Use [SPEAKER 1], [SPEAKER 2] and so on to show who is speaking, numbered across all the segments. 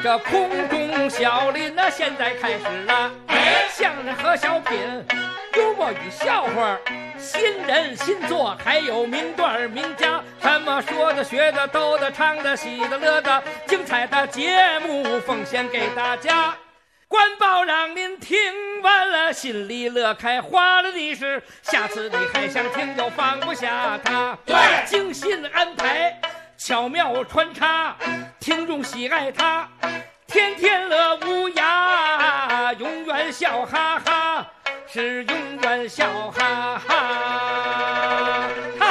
[SPEAKER 1] 这空中小林呢，现在开始了。相声和小品，幽默与笑话，新人新作，还有名段名家，什么说的、学的、逗的、唱的、喜的、乐的，精彩的节目奉献给大家。官报让您听完了，心里乐开花了的是，下次你还想听又放不下它。对，精心安排，巧妙穿插，听众喜爱它，天天乐无涯，永远笑哈哈，是永远笑哈哈。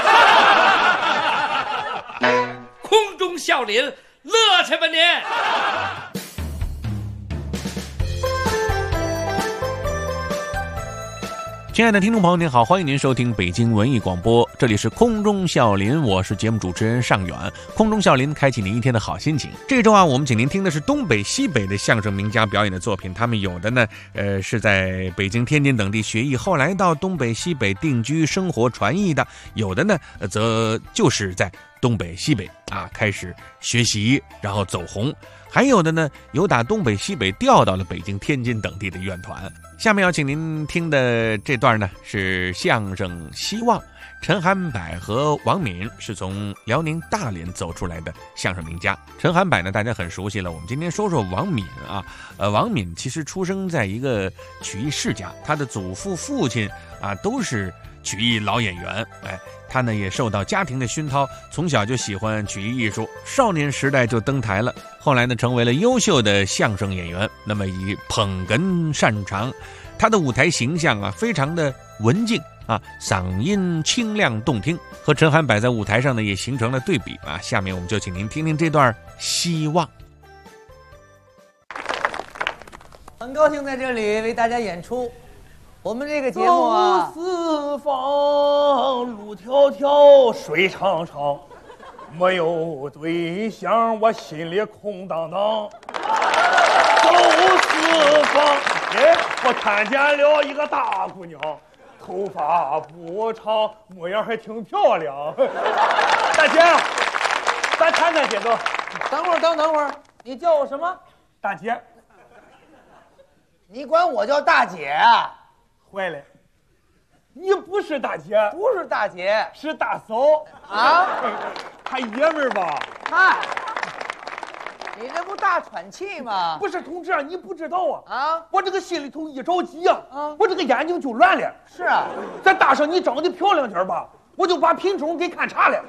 [SPEAKER 1] 空中笑林，乐去吧您！
[SPEAKER 2] 亲爱的听众朋友您好，欢迎您收听北京文艺广播，这里是空中笑林，我是节目主持人尚远。空中笑林开启您一天的好心情。这周啊，我们请您听的是东北西北的相声名家表演的作品，他们有的呢是在北京天津等地学艺，后来到东北西北定居生活传艺的，有的呢则就是在东北西北开始学习然后走红，还有的呢有打东北西北调到了北京天津等地的院团。下面要请您听的这段呢是相声《希望》，陈涵柏和王敏是从辽宁大连走出来的相声名家。陈涵柏呢大家很熟悉了，我们今天说说王敏啊。王敏其实出生在一个曲艺世家，他的祖父父亲都是曲艺老演员，他呢也受到家庭的熏陶，从小就喜欢曲艺艺术，少年时代就登台了，后来呢成为了优秀的相声演员，那么以捧哏擅长。他的舞台形象非常的文静嗓音清亮动听，和陈涵柏在舞台上呢也形成了对比下面我们就请您听听这段《希望》。
[SPEAKER 3] 很高兴在这里为大家演出我们这个节目
[SPEAKER 4] 四方路迢迢水长长，没有对象我心里空荡荡。走四方，我看见了一个大姑娘，头发不长，模样还挺漂亮。大姐，咱谈谈节奏。
[SPEAKER 3] 等会儿，你叫我什么？
[SPEAKER 4] 大姐。
[SPEAKER 3] 你管我叫大姐啊？
[SPEAKER 4] 坏了，你不是大姐，
[SPEAKER 3] 不是大姐，
[SPEAKER 4] 是大嫂
[SPEAKER 3] 啊？
[SPEAKER 4] 还爷们儿吧？
[SPEAKER 3] 嗨，你这不大喘气吗？
[SPEAKER 4] 不是同志，你不知道
[SPEAKER 3] 啊！
[SPEAKER 4] 我这个心里头一着急我这个眼睛就乱了。
[SPEAKER 3] 是啊，
[SPEAKER 4] 再搭上你长得漂亮点吧，我就把品种给看差了。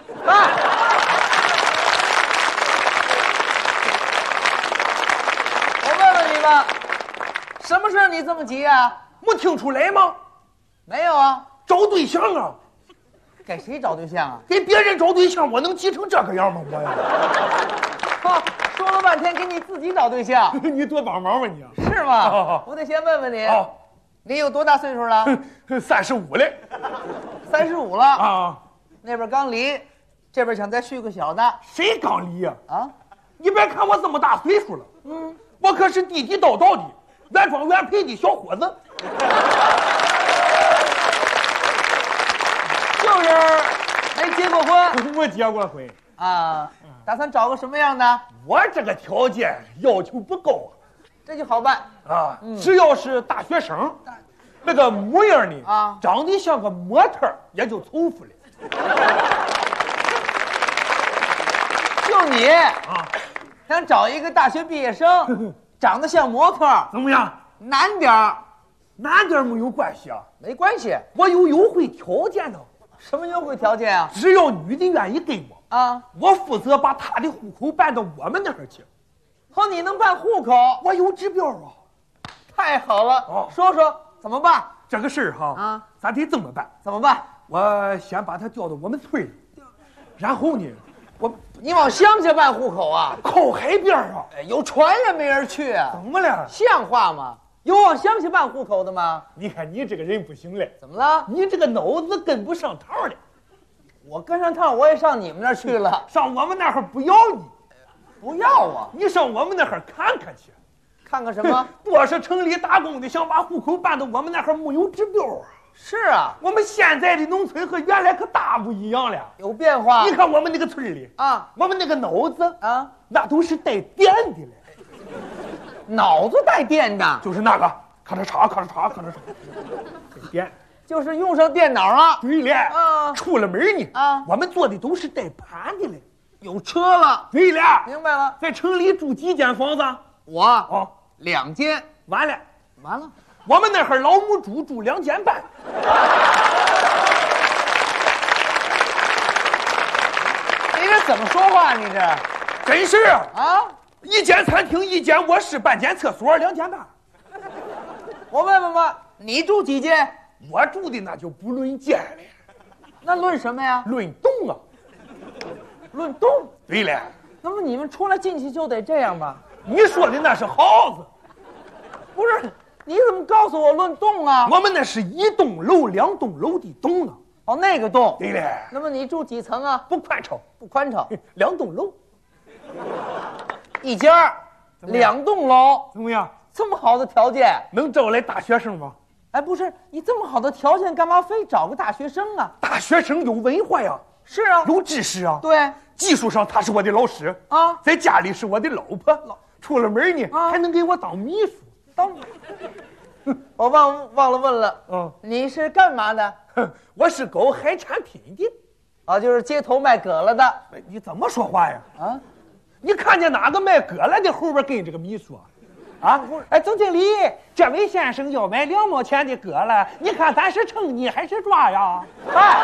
[SPEAKER 3] 我问问你吧，什么事你这么急啊？
[SPEAKER 4] 没听出来吗？
[SPEAKER 3] 没有啊，
[SPEAKER 4] 找对象啊。
[SPEAKER 3] 给谁找对象啊？
[SPEAKER 4] 给别人找对象，我能急成这个样吗？我呀，
[SPEAKER 3] 说了半天给你自己找对象。
[SPEAKER 4] 你多帮忙吧你。
[SPEAKER 3] 是吗？我得先问问你，你有多大岁数了
[SPEAKER 4] ？35了。
[SPEAKER 3] 35了啊？那边刚离，这边想再续个小的。
[SPEAKER 4] 谁刚离呀？你别看我这么大岁数了，我可是地地道道的原装原配的小伙子。
[SPEAKER 3] 就是没结过婚。
[SPEAKER 4] 我结过婚
[SPEAKER 3] 打算找个什么样的？
[SPEAKER 4] 我这个条件要求不高
[SPEAKER 3] 这就好办
[SPEAKER 4] 只要是大学生，那个模样呢长得像个模特也就凑合了。
[SPEAKER 3] 就你想找一个大学毕业生长得像模特，
[SPEAKER 4] 怎么样？
[SPEAKER 3] 难点儿。
[SPEAKER 4] 难点没有关系
[SPEAKER 3] 没关系，
[SPEAKER 4] 我有优惠条件的。
[SPEAKER 3] 什么优惠条件啊？
[SPEAKER 4] 只要女的愿意跟我我负责把她的户口办到我们那儿去。
[SPEAKER 3] 你能办户口？
[SPEAKER 4] 我有指标
[SPEAKER 3] 太好了说说怎么办？
[SPEAKER 4] 这个事儿咱得这么办。
[SPEAKER 3] 怎么办？
[SPEAKER 4] 我先把她调到我们村里，然后呢
[SPEAKER 3] 你往乡下办户口啊？
[SPEAKER 4] 靠海边
[SPEAKER 3] 有船也没人去
[SPEAKER 4] 怎么了？
[SPEAKER 3] 像话吗？有往乡下办户口的吗？
[SPEAKER 4] 你看你这个人不行了。
[SPEAKER 3] 怎么了？
[SPEAKER 4] 你这个脑子跟不上趟了。
[SPEAKER 3] 我跟上趟我也上你们那儿去了。
[SPEAKER 4] 上我们那儿不要你。
[SPEAKER 3] 不要我？
[SPEAKER 4] 你上我们那儿看看去。
[SPEAKER 3] 看看什么？
[SPEAKER 4] 多少城里打工的想把户口办到我们那儿没有指标
[SPEAKER 3] 是啊，
[SPEAKER 4] 我们现在的农村和原来可大不一样了，
[SPEAKER 3] 有变化。
[SPEAKER 4] 你看我们那个村里
[SPEAKER 3] 我
[SPEAKER 4] 们那个脑子
[SPEAKER 3] 那
[SPEAKER 4] 都是带电的了。
[SPEAKER 3] 脑子带电的，
[SPEAKER 4] 就是那个咔嚓嚓咔嚓嚓咔嚓嚓，带电。
[SPEAKER 3] 就是用上电脑了。
[SPEAKER 4] 对了，
[SPEAKER 3] 啊
[SPEAKER 4] 出了门呢，我们坐的都是带盘的嘞。
[SPEAKER 3] 有车了。
[SPEAKER 4] 对了，
[SPEAKER 3] 明白了。
[SPEAKER 4] 在城里住几间房子？
[SPEAKER 3] 我2间。
[SPEAKER 4] 完了，我们那会儿老母猪住2间半。
[SPEAKER 3] 你这怎么说话？你这
[SPEAKER 4] 真是
[SPEAKER 3] 啊
[SPEAKER 4] ，1间餐厅，1间卧室，半间厕所，2间半。
[SPEAKER 3] 我问吧，你住几间？
[SPEAKER 4] 我住的那就不论间了，
[SPEAKER 3] 那论什么呀？
[SPEAKER 4] 论栋啊。
[SPEAKER 3] 论栋。
[SPEAKER 4] 对了，
[SPEAKER 3] 那么你们出来进去就得这样吧？
[SPEAKER 4] 你说的那是耗子，
[SPEAKER 3] 不是？你怎么告诉我论栋啊？
[SPEAKER 4] 我们那是1栋楼、2栋楼的栋啊。
[SPEAKER 3] 哦，那个栋。
[SPEAKER 4] 对了，
[SPEAKER 3] 那么你住几层啊？
[SPEAKER 4] 不宽敞，
[SPEAKER 3] 不宽敞
[SPEAKER 4] ，2栋楼
[SPEAKER 3] ，1家2栋楼，
[SPEAKER 4] 怎么样？
[SPEAKER 3] 这么好的条件，
[SPEAKER 4] 能招来大学生吗？
[SPEAKER 3] 哎，不是，你这么好的条件，干嘛非找个大学生啊？
[SPEAKER 4] 大学生有文化呀，
[SPEAKER 3] 是啊，
[SPEAKER 4] 有知识啊。
[SPEAKER 3] 对，
[SPEAKER 4] 技术上他是我的老师
[SPEAKER 3] 啊，
[SPEAKER 4] 在家里是我的老婆，出了门呢还能给我当秘书。
[SPEAKER 3] 当，我忘了问了，你是干嘛的？
[SPEAKER 4] 我是搞海产品的。
[SPEAKER 3] 啊，就是街头卖蛤蜊的。
[SPEAKER 4] 你怎么说话呀？
[SPEAKER 3] 啊，
[SPEAKER 4] 你看见哪个卖蛤蜊的后边跟这个秘书啊？啊，哎，总经理，这位先生要买2毛钱的蛤蜊，你看咱是称你还是抓呀？
[SPEAKER 3] 哎，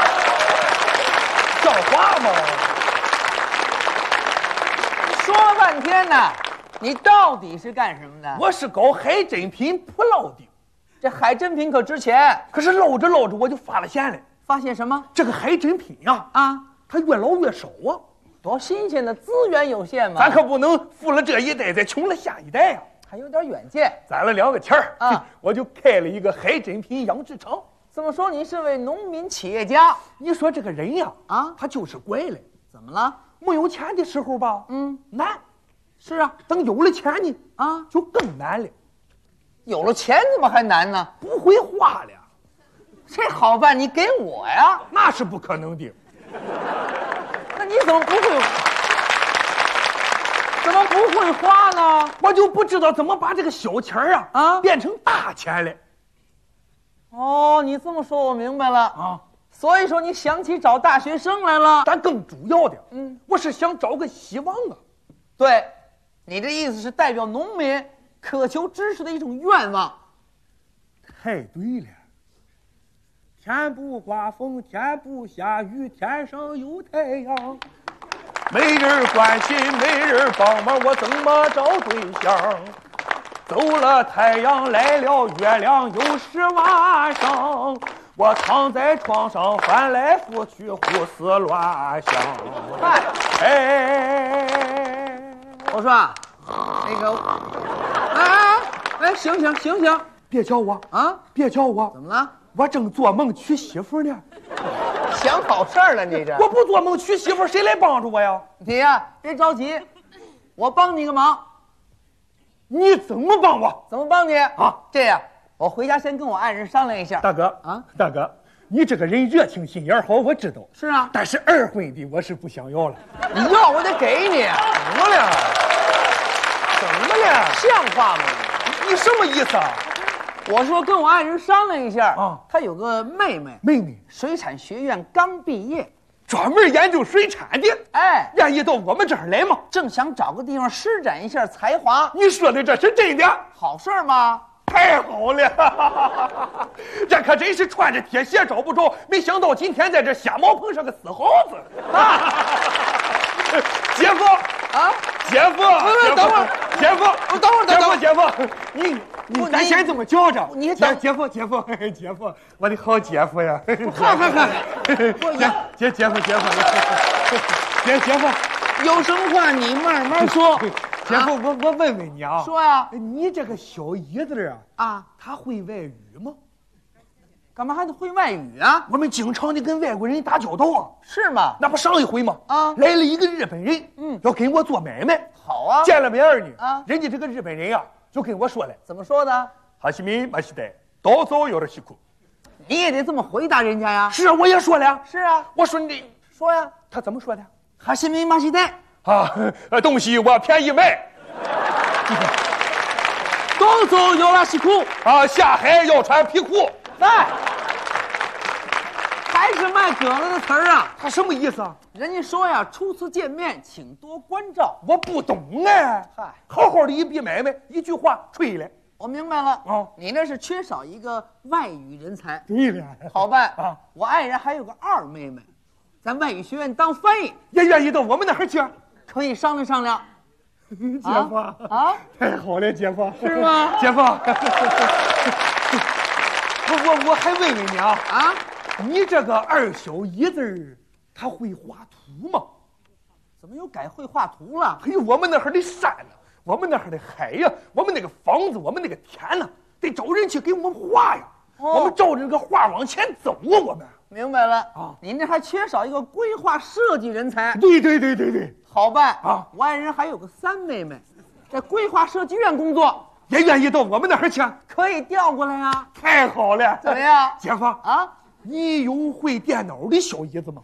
[SPEAKER 4] 像话吗？
[SPEAKER 3] 说了半天呢，你到底是干什么的？
[SPEAKER 4] 我是搞海珍品捕捞的。
[SPEAKER 3] 这海珍品可值钱，
[SPEAKER 4] 可是捞着捞着我就发了现了，
[SPEAKER 3] 发现什么？
[SPEAKER 4] 这个海珍品呀，它越捞越少啊。
[SPEAKER 3] 多新鲜的，资源有限嘛。
[SPEAKER 4] 咱可不能富了这一代再穷了下一代呀。
[SPEAKER 3] 还有点远见，
[SPEAKER 4] 攒了2个钱儿
[SPEAKER 3] 啊，
[SPEAKER 4] 我就开了一个海珍品养殖场。
[SPEAKER 3] 这么说你是位农民企业家？
[SPEAKER 4] 你说这个人呀，他就是怪了。
[SPEAKER 3] 怎么了？
[SPEAKER 4] 没有钱的时候吧，难。
[SPEAKER 3] 是啊，
[SPEAKER 4] 等有了钱呢，就更难了。
[SPEAKER 3] 有了钱怎么还难呢？
[SPEAKER 4] 不会花了。
[SPEAKER 3] 这好办，你给我呀？
[SPEAKER 4] 那是不可能的。
[SPEAKER 3] 那你怎么不会？怎么不会花呢？
[SPEAKER 4] 我就不知道怎么把这个小钱变成大钱了。
[SPEAKER 3] 哦，你这么说我明白了所以说你想起找大学生来了。
[SPEAKER 4] 但更主要的，我是想找个希望啊。
[SPEAKER 3] 对，你的意思是代表农民渴求知识的一种愿望。
[SPEAKER 4] 太对了。天不刮风，天不下雨，天上有太阳。没人关心，没人帮忙，我怎么找对象？走了太阳，来了月亮，又是晚上。我躺在床上，翻来覆去，胡思乱想。
[SPEAKER 3] 我说那个，醒，
[SPEAKER 4] 别叫我别叫我！
[SPEAKER 3] 怎么了？
[SPEAKER 4] 我正做梦娶媳妇呢。
[SPEAKER 3] 想好事儿了，你这。
[SPEAKER 4] 我不做梦娶媳妇，谁来帮助我呀？
[SPEAKER 3] 你呀，别着急，我帮你个忙。
[SPEAKER 4] 你怎么帮我？
[SPEAKER 3] 怎么帮你这样，我回家先跟我爱人商量一下。
[SPEAKER 4] 大哥大哥，你这个人热情心眼好，我知道。
[SPEAKER 3] 是啊，
[SPEAKER 4] 但是2婚的我是不想要了。
[SPEAKER 3] 你要我得给你。
[SPEAKER 4] 怎么了？
[SPEAKER 3] 像话吗？
[SPEAKER 4] 你什么意思啊？
[SPEAKER 3] 我说跟我爱人商量一下她有个妹妹，水产学院刚毕业，
[SPEAKER 4] 专门研究水产的。愿意到我们这儿来吗？
[SPEAKER 3] 正想找个地方施展一下才华。
[SPEAKER 4] 你说的这是真的？
[SPEAKER 3] 好事儿吗？
[SPEAKER 4] 太好了！这可真是穿着铁鞋找不着，没想到今天在这瞎猫碰上个死耗子。姐夫姐夫，
[SPEAKER 3] 等会儿，
[SPEAKER 4] 姐夫，
[SPEAKER 3] 等会儿，
[SPEAKER 4] 姐夫，你咱先这么叫着。
[SPEAKER 3] 你等
[SPEAKER 4] 姐夫，我的好姐夫呀！
[SPEAKER 3] 看，
[SPEAKER 4] 姐夫，
[SPEAKER 3] 有什么话你慢慢说。
[SPEAKER 4] 姐夫，我问问你啊，
[SPEAKER 3] 说呀，
[SPEAKER 4] 你这个小姨子他会外语吗？
[SPEAKER 3] 干嘛还得会外语啊？
[SPEAKER 4] 我们经常的跟外国人打交道啊。
[SPEAKER 3] 是吗？
[SPEAKER 4] 那不上一回吗？来了一个日本人，要跟我做买卖。
[SPEAKER 3] 好啊，
[SPEAKER 4] 见了面呢，人家这个日本人就跟我说了，
[SPEAKER 3] 怎么说的？
[SPEAKER 4] 哈西米马西代，到走有点辛苦。
[SPEAKER 3] 你也得这么回答人家呀。
[SPEAKER 4] 是啊，我也说了。
[SPEAKER 3] 是啊，
[SPEAKER 4] 我说你
[SPEAKER 3] 说呀。
[SPEAKER 4] 他怎么说的？
[SPEAKER 3] 哈西米马西代
[SPEAKER 4] 东西我便宜卖。
[SPEAKER 3] 冬走要拉西裤
[SPEAKER 4] 啊，下海要穿皮裤。
[SPEAKER 3] 来，还是卖梗子的词儿啊？
[SPEAKER 4] 他什么意思啊？
[SPEAKER 3] 人家说呀，初次见面请多关照。
[SPEAKER 4] 我不懂哎。
[SPEAKER 3] 嗨，
[SPEAKER 4] 好好的一笔买卖，一句话吹了。
[SPEAKER 3] 我明白了。
[SPEAKER 4] 哦，
[SPEAKER 3] 你那是缺少一个外语人才。
[SPEAKER 4] 对了，
[SPEAKER 3] 好办
[SPEAKER 4] 啊。
[SPEAKER 3] 我爱人还有个二妹妹，在外语学院当翻译，
[SPEAKER 4] 也愿意到我们那儿去。
[SPEAKER 3] 可以商量商量。
[SPEAKER 4] 姐夫
[SPEAKER 3] 啊，
[SPEAKER 4] 太好了，姐夫。
[SPEAKER 3] 是吗？
[SPEAKER 4] 姐夫，我还问问你啊，你这个二小姨子她会画图吗？
[SPEAKER 3] 怎么又改会画图了？
[SPEAKER 4] 哎呦，我们那儿的山呢，我们那儿的海呀，我们那个房子，我们那个田呢，得找人去给我们画呀。我们照着那个画往前走啊，我们。
[SPEAKER 3] 明白了
[SPEAKER 4] 啊，
[SPEAKER 3] 您这还缺少一个规划设计人才。
[SPEAKER 4] 对，
[SPEAKER 3] 好办
[SPEAKER 4] 啊！
[SPEAKER 3] 我爱人还有个三妹妹，在规划设计院工作，
[SPEAKER 4] 也愿意到我们那儿去，
[SPEAKER 3] 可以调过来呀。
[SPEAKER 4] 太好了，
[SPEAKER 3] 怎么样，
[SPEAKER 4] 姐夫
[SPEAKER 3] 啊？
[SPEAKER 4] 你有会电脑的小姨子吗？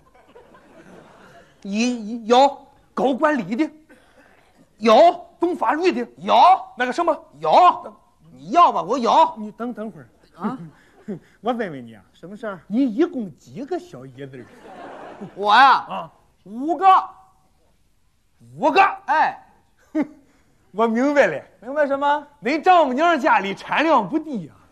[SPEAKER 3] 有
[SPEAKER 4] 搞管理的，
[SPEAKER 3] 有
[SPEAKER 4] 懂法律的，
[SPEAKER 3] 有
[SPEAKER 4] 那个什么
[SPEAKER 3] 有，你要吧，我有。
[SPEAKER 4] 你等会儿
[SPEAKER 3] 啊，
[SPEAKER 4] 我问问你啊，
[SPEAKER 3] 什么事儿？
[SPEAKER 4] 你一共几个小姨子？
[SPEAKER 3] 我呀，
[SPEAKER 4] 啊
[SPEAKER 3] 5个。
[SPEAKER 4] 5个。
[SPEAKER 3] 哎，
[SPEAKER 4] 我明白了，
[SPEAKER 3] 明白什么？
[SPEAKER 4] 恁丈母娘家里产量不低啊。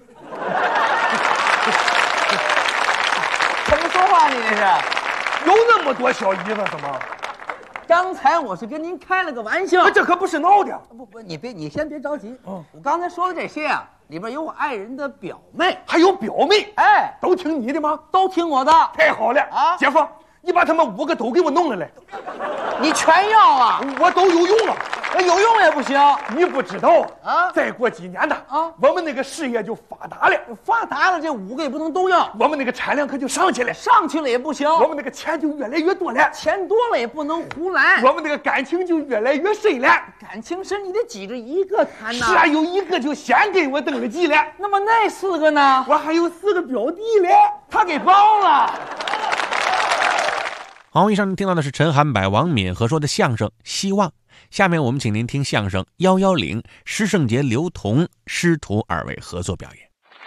[SPEAKER 3] 怎么说话你这是？
[SPEAKER 4] 有那么多小姨子是吗？
[SPEAKER 3] 刚才我是跟您开了个玩笑。
[SPEAKER 4] 这可不是闹的。
[SPEAKER 3] 不，你先别着急。
[SPEAKER 4] 嗯，
[SPEAKER 3] 我刚才说的这些啊，里边有我爱人的表妹，
[SPEAKER 4] 还有表妹，
[SPEAKER 3] 哎，
[SPEAKER 4] 都听你的吗？
[SPEAKER 3] 都听我的。
[SPEAKER 4] 太好了
[SPEAKER 3] 啊，
[SPEAKER 4] 姐夫，你把他们5个都给我弄来。
[SPEAKER 3] 你全要啊？
[SPEAKER 4] 我都有用了。
[SPEAKER 3] 有用也不行。
[SPEAKER 4] 你不知道
[SPEAKER 3] 啊？
[SPEAKER 4] 再过几年的
[SPEAKER 3] 啊，
[SPEAKER 4] 我们那个事业就发达了。
[SPEAKER 3] 发达了，这5个也不能都要。
[SPEAKER 4] 我们那个产量可就上去了，
[SPEAKER 3] 上去了也不行。
[SPEAKER 4] 我们那个钱就越来越多了，
[SPEAKER 3] 钱多了也不能胡来。
[SPEAKER 4] 我们那个感情就越来越深了。
[SPEAKER 3] 感情深，你得挤着一个谈呐。
[SPEAKER 4] 是啊，有1个就先跟我登了记了。
[SPEAKER 3] 那么那4个呢？
[SPEAKER 4] 我还有4个表弟嘞，
[SPEAKER 3] 他给包了。
[SPEAKER 2] 好，以上您听到的是陈涵柏、王敏和说的相声《希望》。下面我们请您听相声《110》，施圣杰、刘同师徒2位合作表演。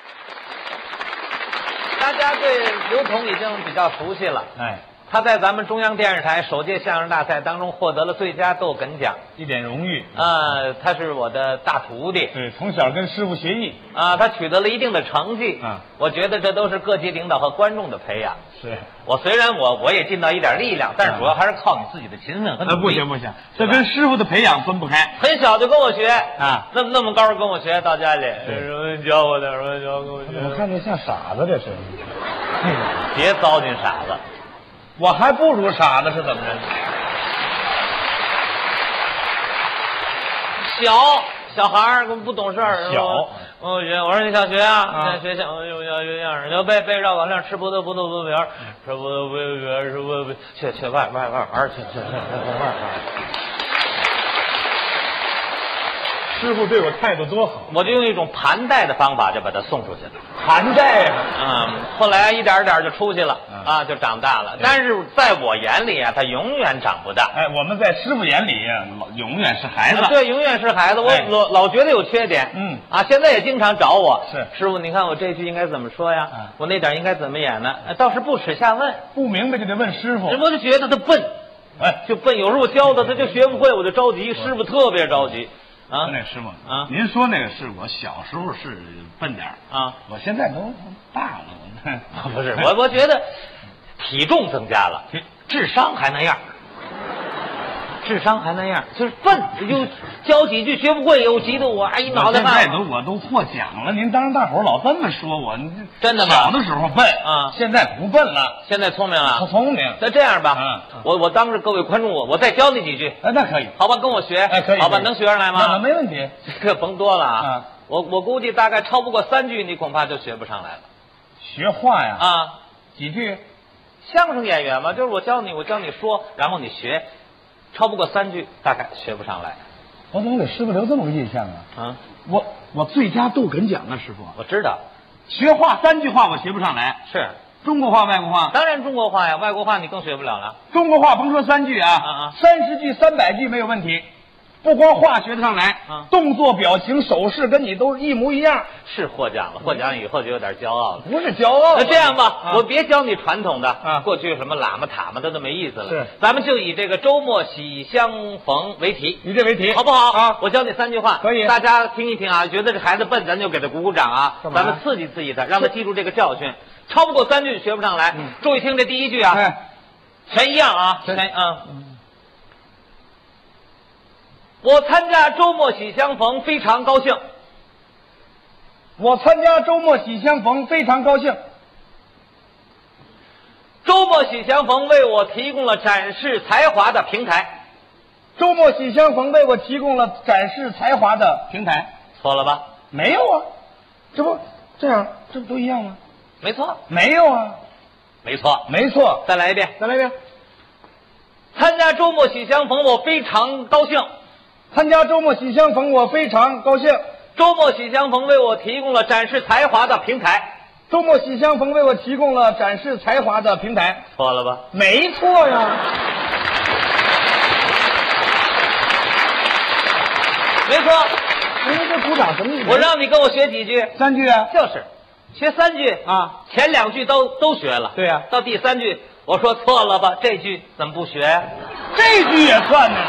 [SPEAKER 1] 大家对刘同已经比较熟悉了，
[SPEAKER 5] 哎，
[SPEAKER 1] 他在咱们中央电视台首届相声大赛当中获得了最佳逗哏奖，
[SPEAKER 5] 一点荣誉。
[SPEAKER 1] 他是我的大徒弟，
[SPEAKER 5] 对，从小跟师傅学艺
[SPEAKER 1] 啊，他取得了一定的成绩，我觉得这都是各级领导和观众的培养。
[SPEAKER 5] 是
[SPEAKER 1] 我虽然我也尽到一点力量，但是主要还是靠你自己的勤奋和努力。
[SPEAKER 5] 不行，这跟师傅的培养分不开。
[SPEAKER 1] 很小就跟我学
[SPEAKER 5] 啊，
[SPEAKER 1] 那么高跟我学，到家里什么教我点，什么教跟我学。
[SPEAKER 5] 我看着像傻子，这是。
[SPEAKER 1] 别糟践傻子，
[SPEAKER 5] 我还不如傻子是怎么着？
[SPEAKER 1] 小孩儿不懂事儿，
[SPEAKER 5] 小。
[SPEAKER 1] 我说你想学啊？学相声要学相声，就背绕口令，吃葡萄不吐葡萄皮儿，吃葡萄不吐皮儿，吃葡萄去外玩儿去。
[SPEAKER 5] 师傅对我态度多好，
[SPEAKER 1] 我就用一种盘带的方法就把他送出去了。
[SPEAKER 5] 盘带
[SPEAKER 1] 后来一点点就出去了就长大了。但是在我眼里啊，他永远长不大。
[SPEAKER 5] 哎，我们在师傅眼里永远是孩子。
[SPEAKER 1] 对，永远是孩子。我老觉得有缺点。现在也经常找我。
[SPEAKER 5] 是
[SPEAKER 1] 师傅，你看我这句应该怎么说呀？我那点应该怎么演呢？倒是不耻下问，
[SPEAKER 5] 不明白就得问师傅。
[SPEAKER 1] 我就觉得他笨，就笨。有时候我教他就学不会，我就着急。师傅特别着急。
[SPEAKER 5] 那师傅您说那个是我小时候是笨点我现在都大了。
[SPEAKER 1] 不是我觉得体重增加了，智商还那样，就是笨，就教几句学不会，又急得我一脑袋汗。
[SPEAKER 5] 现在我都获奖了，您当着大伙老这么说我，
[SPEAKER 1] 真的吗？
[SPEAKER 5] 小的时候笨现在不笨了，
[SPEAKER 1] 现在聪明了。
[SPEAKER 5] 他聪明。
[SPEAKER 1] 那这样吧，我当着各位观众我再教你几句。
[SPEAKER 5] 那可以，
[SPEAKER 1] 好吧，跟我学。
[SPEAKER 5] 可以，
[SPEAKER 1] 好吧，能学上来吗？
[SPEAKER 5] 没问题。
[SPEAKER 1] 这个甭多了我估计大概超不过3句，你恐怕就学不上来了。
[SPEAKER 5] 学话呀？几句？
[SPEAKER 1] 相声演员嘛，就是我教你说，然后你学，超不过3句，大概学不上来。
[SPEAKER 5] 我怎么给师傅留这么个印象我最佳逗哏奖师傅。
[SPEAKER 1] 我知道，
[SPEAKER 5] 学话3句话我学不上来。
[SPEAKER 1] 是
[SPEAKER 5] 中国话、外国话？
[SPEAKER 1] 当然中国话呀，外国话你更学不了了。
[SPEAKER 5] 中国话甭说3句30句、300句没有问题。
[SPEAKER 4] 不光话学得上来，
[SPEAKER 6] 啊
[SPEAKER 4] 动作、表情、手势跟你都一模一样。
[SPEAKER 6] 是获奖了，获奖以后就有点骄傲了。
[SPEAKER 4] 不是骄傲。
[SPEAKER 6] 那这样吧，
[SPEAKER 4] 啊
[SPEAKER 6] 我别教你传统的
[SPEAKER 4] 啊
[SPEAKER 6] 过去什么喇嘛塔嘛的都没意思了。
[SPEAKER 4] 是，
[SPEAKER 6] 咱们就以这个周末喜相逢为题，
[SPEAKER 4] 以这为题，
[SPEAKER 6] 好不好？
[SPEAKER 4] 啊，
[SPEAKER 6] 我教你3句话，
[SPEAKER 4] 可以
[SPEAKER 6] 大家听一听啊。觉得这孩子笨，咱就给他鼓鼓掌啊，
[SPEAKER 4] 干嘛
[SPEAKER 6] 咱们刺激刺激他，让他记住这个教训。超不过3句学不上来。注意听这第1句啊，
[SPEAKER 4] 哎，
[SPEAKER 6] 全一样啊，
[SPEAKER 4] 全
[SPEAKER 6] 我参加周末喜相逢，非常高兴。
[SPEAKER 4] 我参加周末喜相逢，非常高兴。
[SPEAKER 6] 周末喜相逢为我提供了展示才华的平台。
[SPEAKER 4] 周末喜相逢为我提供了展示才华的平台。
[SPEAKER 6] 错了吧？
[SPEAKER 4] 没有啊，这不这样，这不都一样吗？
[SPEAKER 6] 没错，
[SPEAKER 4] 没有啊，
[SPEAKER 6] 没错。
[SPEAKER 4] 没错。
[SPEAKER 6] 再来一遍。
[SPEAKER 4] 再来一遍。
[SPEAKER 6] 参加周末喜相逢，我非常高兴。
[SPEAKER 4] 参加周末喜相逢，我非常高兴。
[SPEAKER 6] 周末喜相逢为我提供了展示才华的平台。
[SPEAKER 4] 周末喜相逢为我提供了展示才华的平台。
[SPEAKER 6] 错了吧？
[SPEAKER 4] 没错呀。
[SPEAKER 6] 没错。
[SPEAKER 4] 您这鼓掌什么意思？
[SPEAKER 6] 我让你跟我学几句，
[SPEAKER 4] 3句啊。
[SPEAKER 6] 就是学3句
[SPEAKER 4] 啊，
[SPEAKER 6] 前2句都学了。
[SPEAKER 4] 对呀
[SPEAKER 6] 到第3句我说错了吧？这句怎么不学呀？
[SPEAKER 4] 这句也算呢。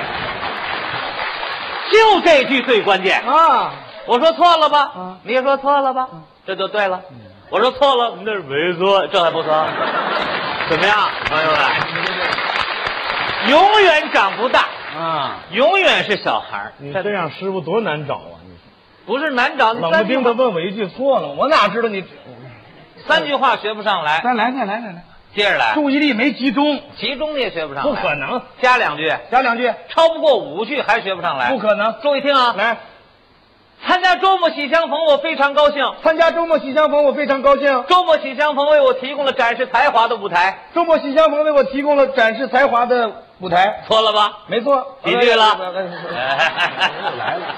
[SPEAKER 6] 就这句最关键。
[SPEAKER 4] 啊，
[SPEAKER 6] 我说错了吧？
[SPEAKER 4] 啊
[SPEAKER 6] 你也说错了吧？这就对了。我说错了，那是没错，这还不错。怎么样，朋友们？永远长不大
[SPEAKER 4] 啊，
[SPEAKER 6] 永远是小孩儿。
[SPEAKER 4] 你这样师傅多难找啊！你
[SPEAKER 6] 不是难找，你
[SPEAKER 4] 冷不
[SPEAKER 6] 3句话
[SPEAKER 4] 丁的问我一句错了，我哪知道你
[SPEAKER 6] 3句话学不上来，
[SPEAKER 4] 再来，
[SPEAKER 6] 接着来。
[SPEAKER 4] 注意力没集中，
[SPEAKER 6] 其中你也学不上来，
[SPEAKER 4] 不可能。
[SPEAKER 6] 加2句，
[SPEAKER 4] 加2句，
[SPEAKER 6] 超不过5句还学不上来，
[SPEAKER 4] 不可能。
[SPEAKER 6] 注意听啊！
[SPEAKER 4] 来，
[SPEAKER 6] 参加周末喜相逢，我非常高兴。
[SPEAKER 4] 参加周末喜相逢，我非常高兴。
[SPEAKER 6] 周末喜相逢为我提供了展示才华的舞台。
[SPEAKER 4] 周末喜相逢为我提供了展示才华的舞台。
[SPEAKER 6] 错了吧？
[SPEAKER 4] 没错，
[SPEAKER 6] 几句了？
[SPEAKER 4] 又来了。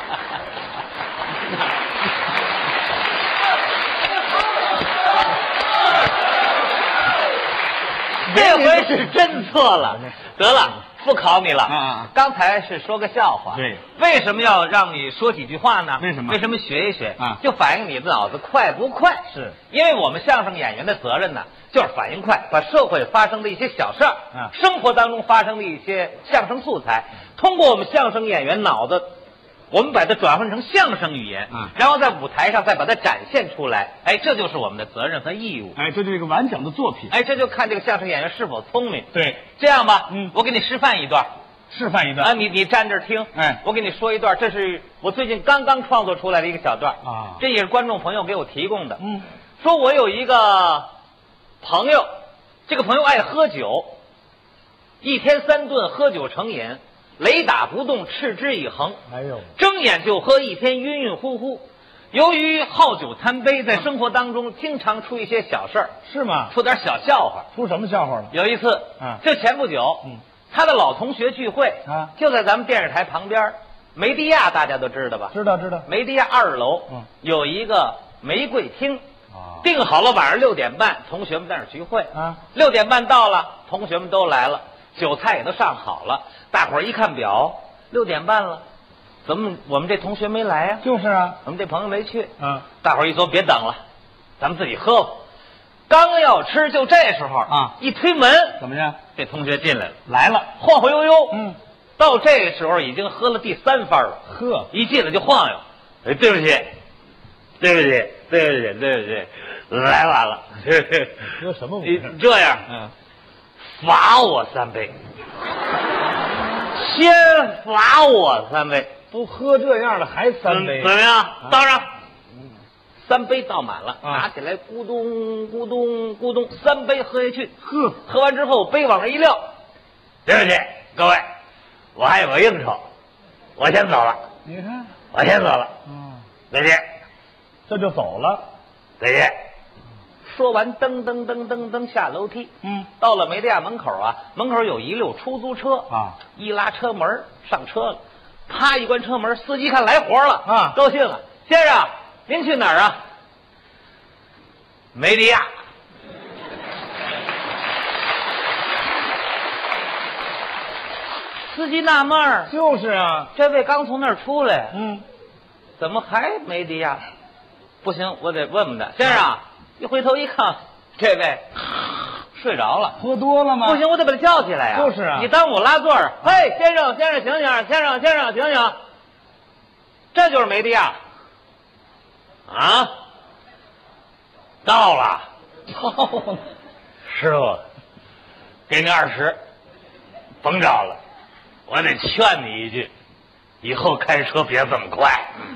[SPEAKER 6] 这回是真错了。得了，不考你了。
[SPEAKER 4] 啊
[SPEAKER 6] 刚才是说个笑话。
[SPEAKER 4] 对。
[SPEAKER 6] 为什么要让你说几句话呢？
[SPEAKER 4] 为什么
[SPEAKER 6] 为什么学一学
[SPEAKER 4] 啊
[SPEAKER 6] 就反映你的脑子快不快？
[SPEAKER 4] 是
[SPEAKER 6] 因为我们相声演员的责任呢，就是反应快，把社会发生的一些小事儿，
[SPEAKER 4] 啊
[SPEAKER 6] 生活当中发生的一些相声素材，通过我们相声演员脑子，我们把它转换成相声语言，然后在舞台上再把它展现出来。哎，这就是我们的责任和义务。
[SPEAKER 4] 哎，这就是一个完整的作品。
[SPEAKER 6] 哎，这就看这个相声演员是否聪明。
[SPEAKER 4] 对，
[SPEAKER 6] 这样吧，
[SPEAKER 4] 嗯
[SPEAKER 6] 我给你示范一段。
[SPEAKER 4] 示范一段
[SPEAKER 6] 啊，你站这儿听，
[SPEAKER 4] 哎
[SPEAKER 6] 我给你说一段，这是我最近刚刚创作出来的一个小段
[SPEAKER 4] 啊
[SPEAKER 6] 这也是观众朋友给我提供的。
[SPEAKER 4] 嗯，
[SPEAKER 6] 说我有一个朋友，这个朋友爱喝酒，一天3顿喝酒成瘾，雷打不动，持之以恒。
[SPEAKER 4] 哎呦，
[SPEAKER 6] 睁眼就喝，一天晕晕乎乎。由于好酒贪杯，在生活当中经常出一些小事儿，
[SPEAKER 4] 是吗？
[SPEAKER 6] 出点小笑话。
[SPEAKER 4] 出什么笑话了？
[SPEAKER 6] 有一次，这前不久，他的老同学聚会
[SPEAKER 4] 啊，
[SPEAKER 6] 就在咱们电视台旁边，梅地亚大家都知道吧？
[SPEAKER 4] 知道。
[SPEAKER 6] 梅地亚2楼，有一个玫瑰厅，定好了晚上6点半，同学们在那儿聚会
[SPEAKER 4] 啊。
[SPEAKER 6] 6点半到了，同学们都来了，酒菜也都上好了。大伙儿一看表，6点半了，怎么我们这同学没来呀？
[SPEAKER 4] 就是啊，
[SPEAKER 6] 我们这朋友没去。
[SPEAKER 4] 大
[SPEAKER 6] 伙儿一说别等了，咱们自己喝吧。刚要吃，就这时候
[SPEAKER 4] 啊，
[SPEAKER 6] 一推门，
[SPEAKER 4] 怎么样？
[SPEAKER 6] 这同学进来了，
[SPEAKER 4] 来了，
[SPEAKER 6] 晃晃悠悠。到这时候已经喝了第3番了。
[SPEAKER 4] 呵，
[SPEAKER 6] 一进来就晃悠。哎，对不起，来晚了。
[SPEAKER 4] 这什么
[SPEAKER 6] 你这样，罚我3杯，先罚我3杯。
[SPEAKER 4] 不喝这样的还3杯？
[SPEAKER 6] 怎么样？当然。3杯倒满了，拿起来咕咚咕咚咕咚，3杯喝下去。喝完之后杯往上一撂，对不起各位，我还有个应酬，我先走了。
[SPEAKER 4] 你看，
[SPEAKER 6] 我先走了。再见。
[SPEAKER 4] 这就走了。
[SPEAKER 6] 再见。说完，噔噔噔噔噔下楼梯。到了梅地亚门口啊，门口有一溜出租车
[SPEAKER 4] 啊，
[SPEAKER 6] 一拉车门上车了，啪一关车门，司机看来活了
[SPEAKER 4] 啊，
[SPEAKER 6] 高兴了，先生。您去哪儿啊？梅地亚。 司机纳闷儿，
[SPEAKER 4] 就是啊，
[SPEAKER 6] 这位刚从那儿出来，
[SPEAKER 4] 嗯，
[SPEAKER 6] 怎么还没的呀？不行，我得问问他。先生，一回头一看，这位睡着了。
[SPEAKER 4] 喝多了吗？
[SPEAKER 6] 不行，我得把他叫起来呀。
[SPEAKER 4] 就是啊，
[SPEAKER 6] 你耽误我拉座儿。嘿，先生，先生，醒醒！先生，先生，醒醒！这就是梅迪亚。啊，到了。师傅，给你20，甭找了。我得劝你一句，以后开车别这么快。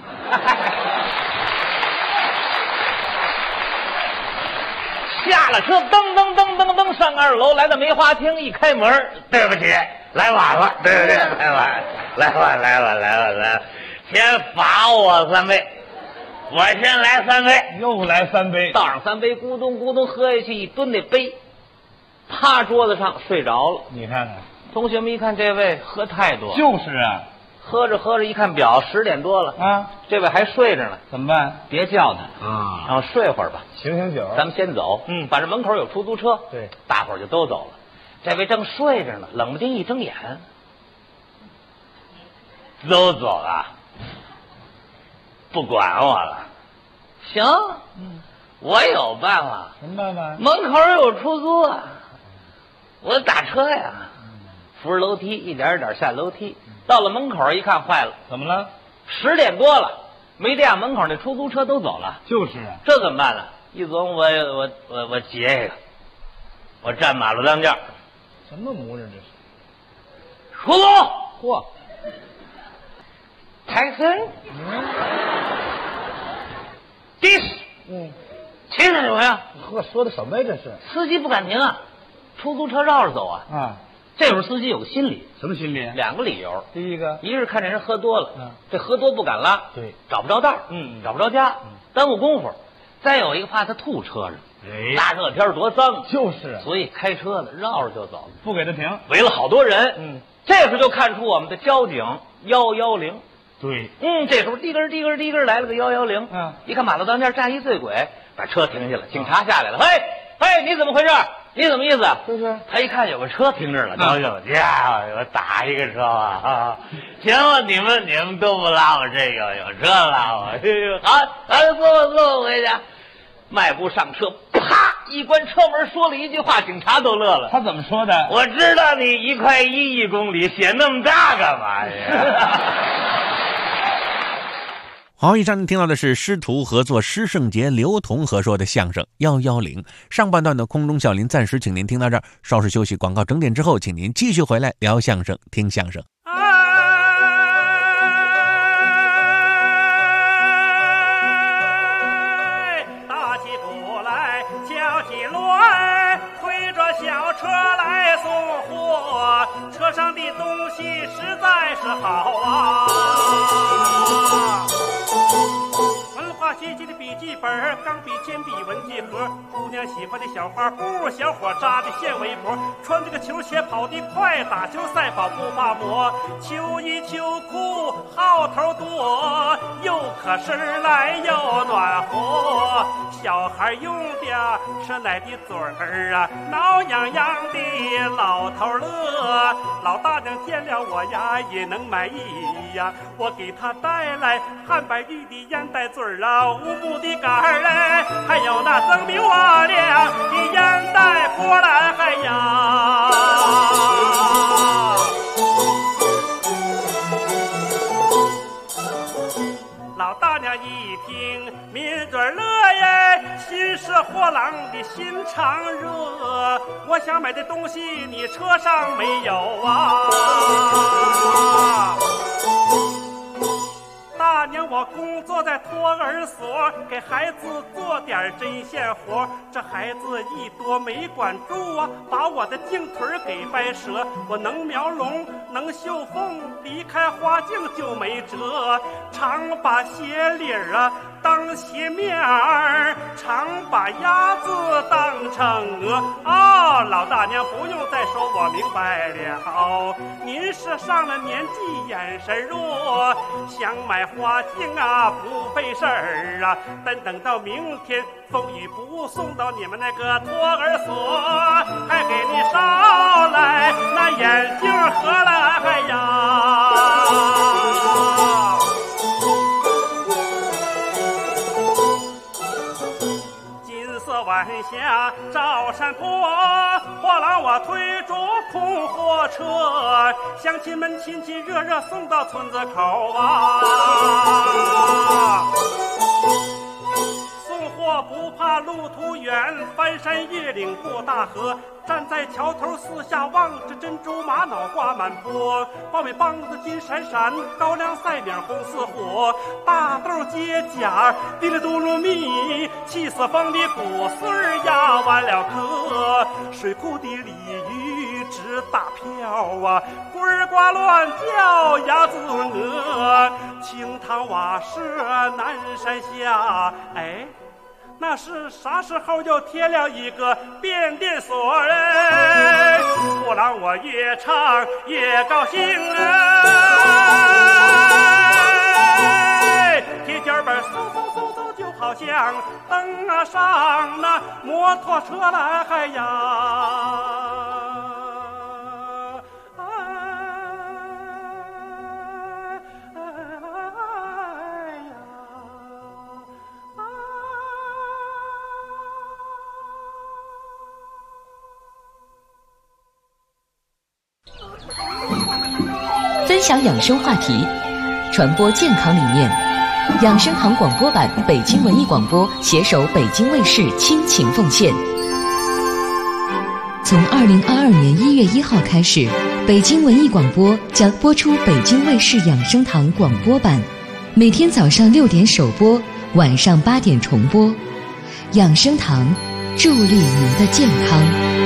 [SPEAKER 6] 下了车，噔噔噔噔噔上2楼，来到梅花厅，一开门，对不起，来晚了，对不对？来晚，先罚我3杯，我先来3杯，
[SPEAKER 4] 又来3杯，
[SPEAKER 6] 倒上3杯，咕咚咕咚喝下去，一蹲那杯，趴桌子上睡着了。
[SPEAKER 4] 你看看，
[SPEAKER 6] 同学们一看这位喝太多，
[SPEAKER 4] 就是啊，
[SPEAKER 6] 喝着喝着一看表，10点多了
[SPEAKER 4] 啊，
[SPEAKER 6] 这位还睡着呢，
[SPEAKER 4] 怎么办？
[SPEAKER 6] 别叫他
[SPEAKER 4] 啊，
[SPEAKER 6] 然后睡会儿吧，
[SPEAKER 4] 醒酒，
[SPEAKER 6] 咱们先走。反正门口有出租车，
[SPEAKER 4] 对，
[SPEAKER 6] 大伙儿就都走了。这位正睡着呢，冷不丁一睁眼，都走了，不管我了。行，我有办法。
[SPEAKER 4] 什么办法？
[SPEAKER 6] 门口有出租啊，我打车呀，扶着楼梯一点一点下楼梯，到了门口一看，坏了，
[SPEAKER 4] 怎么了
[SPEAKER 6] ？10点多了，梅迪亚门口那出租车都走了。
[SPEAKER 4] 就是啊，
[SPEAKER 6] 这怎么办呢？一琢磨，我劫一个，我站马路当间。
[SPEAKER 4] 什么模样这是？
[SPEAKER 6] 出租，
[SPEAKER 4] 嚯，
[SPEAKER 6] 泰森，的士，骑上什么呀？
[SPEAKER 4] 呵，说的什么呀这是？
[SPEAKER 6] 司机不敢停啊，出租车绕着走啊。
[SPEAKER 4] 啊，
[SPEAKER 6] 这会儿司机有个心理，
[SPEAKER 4] 什么心理
[SPEAKER 6] ？2个理由。
[SPEAKER 4] 第一个，
[SPEAKER 6] 一个是看这人喝多了，这喝多不敢拉，
[SPEAKER 4] 对，
[SPEAKER 6] 找不着道，找不着家，耽误功夫。再有一个怕他吐车上，大热天多脏，
[SPEAKER 4] 就是
[SPEAKER 6] 所以开车的绕着就走了，
[SPEAKER 4] 不给他停，
[SPEAKER 6] 围了好多人。这时候就看出我们的交警110。
[SPEAKER 4] 对，
[SPEAKER 6] 这时候滴根滴根滴根来了个110。一看马路当间站一醉鬼，把车停下了，警察下来了。嘿，你怎么回事？你怎么意思？
[SPEAKER 4] 就是
[SPEAKER 6] 他一看有个车停着了，高兴了，呀，我打一个车吧。行了，你们都不拉我这个，有车拉我。好，坐回家。迈步上车，啪一关车门，说了一句话，警察都乐了。
[SPEAKER 4] 他怎么说的？
[SPEAKER 6] 我知道你1.1块1公里，写那么大干嘛呀？
[SPEAKER 2] 好，以上听到的是师徒合作施圣杰、刘同合说的相声110。上半段的空中笑林暂时请您听到这儿，稍事休息，广告整点之后，请您继续回来聊相声、听相声。
[SPEAKER 7] 打起鼓来，敲起锣，推着小车来送货，车上的东西实在是好啊。学习的笔记本，钢笔、铅笔、文具盒，姑娘喜欢的小花布，小伙扎的线围脖，穿这个球鞋跑得快，打球赛跑不怕磨，秋衣秋裤号头多，又可身来又暖和。小孩用的是奶的嘴儿啊，挠痒痒的老头乐，老大娘见了我呀也能满意呀，我给他带来汉白玉的烟袋嘴儿啊，乌木的杆儿嘞，还有那锃明瓦亮的烟袋波澜海洋。老大娘一听抿嘴乐耶，心是货郎的心肠热，我想买的东西你车上没有啊？大娘，我工作在托儿所，给孩子做点针线活，这孩子一多没管住啊，把我的净腿给掰折。我能描龙，能绣凤，离开花镜就没辙。常把鞋领啊当鞋面儿，常把鸭子当成鹅。哦，老大娘不用再说，我明白了。您是上了年纪，眼神弱，想买花镜啊不费事儿啊。等到明天风雨不送到你们那个托儿所，还给你捎来那眼镜盒来呀。晚霞照山坡，货郎我推着空货车，乡亲们亲亲热热送到村子口啊。送货不怕路途远，翻山越岭过大河，站在桥头四下望着珍珠玛瑙挂满坡，苞米棒子金闪闪，高粱赛饼红似火，大豆结荚滴里嘟噜蜜，气死风的谷穗呀完了壳，水库的鲤鱼直打漂啊，呱呱乱叫鸭子鹅，清塘瓦舍南山下，哎，那是啥时候又贴了一个变电所哎？货郎我越唱越高兴哎！贴卷本嗖嗖嗖嗖，就好像登上那摩托车来嗨呀！
[SPEAKER 8] 分享养生话题，传播健康理念。养生堂广播版，北京文艺广播携手北京卫视倾情奉献。从2022年1月1号开始，北京文艺广播将播出北京卫视养生堂广播版，每天早上6点首播，晚上8点重播。养生堂，助力您的健康。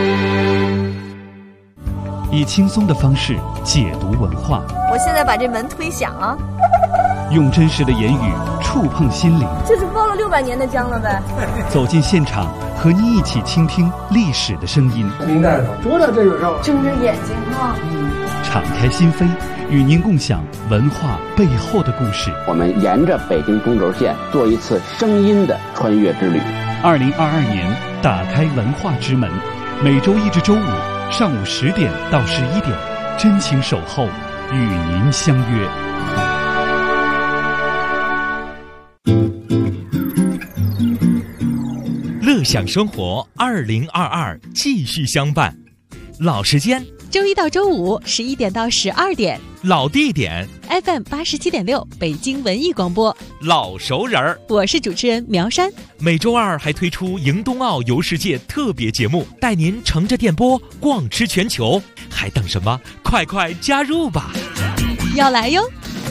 [SPEAKER 9] 以轻松的方式解读文化，
[SPEAKER 10] 我现在把这门推响啊！
[SPEAKER 9] 用真实的言语触碰心灵，
[SPEAKER 10] 这是包了600年的浆了呗！
[SPEAKER 9] 走进现场，和您一起倾听历史的声音。
[SPEAKER 11] 明代多了这有肉，
[SPEAKER 10] 睁着眼睛啊！
[SPEAKER 9] 敞开心扉，与您共享文化背后的故事。
[SPEAKER 12] 我们沿着北京中轴线做一次声音的穿越之旅。
[SPEAKER 9] 2022年，打开文化之门，每周1至周5上午10点到11点，真情守候，与您相约。
[SPEAKER 13] 乐享生活2022继续相伴，老时间
[SPEAKER 14] 周1到周511点到12点，
[SPEAKER 13] 老地点
[SPEAKER 14] FM 87.6北京文艺广播，
[SPEAKER 13] 老熟人儿。
[SPEAKER 14] 我是主持人苗山。
[SPEAKER 13] 每周2还推出迎冬奥游世界特别节目，带您乘着电波逛吃全球，还等什么？快快加入吧！
[SPEAKER 14] 要来哟！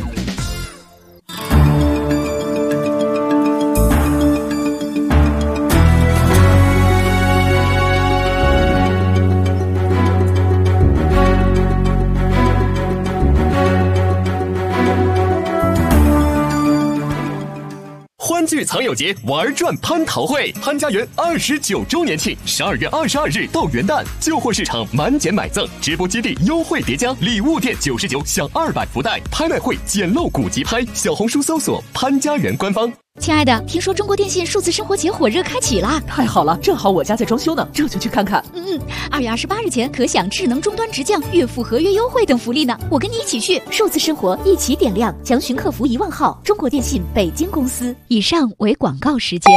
[SPEAKER 15] 欢聚藏友节玩转蟠桃会，潘家园29周年庆，12月22日到元旦，旧货市场满减买赠，直播基地优惠叠加，礼物店99享200福袋，拍卖会捡漏古籍拍，小红书搜索潘家园官方。
[SPEAKER 16] 亲爱的，听说中国电信数字生活节火热开启啦！
[SPEAKER 17] 太好了，正好我家在装修呢，这就去看看。
[SPEAKER 16] 2月28日前可享智能终端直降、月付合约优惠等福利呢。我跟你一起去，数字生活一起点亮，详询客服1万号。中国电信北京公司。以上为广告时间。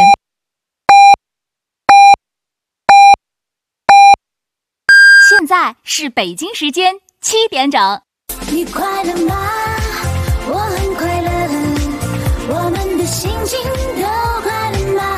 [SPEAKER 18] 现在是北京时间7点整。
[SPEAKER 19] 你快乐吗？我很快乐。我们的心情都快乐吗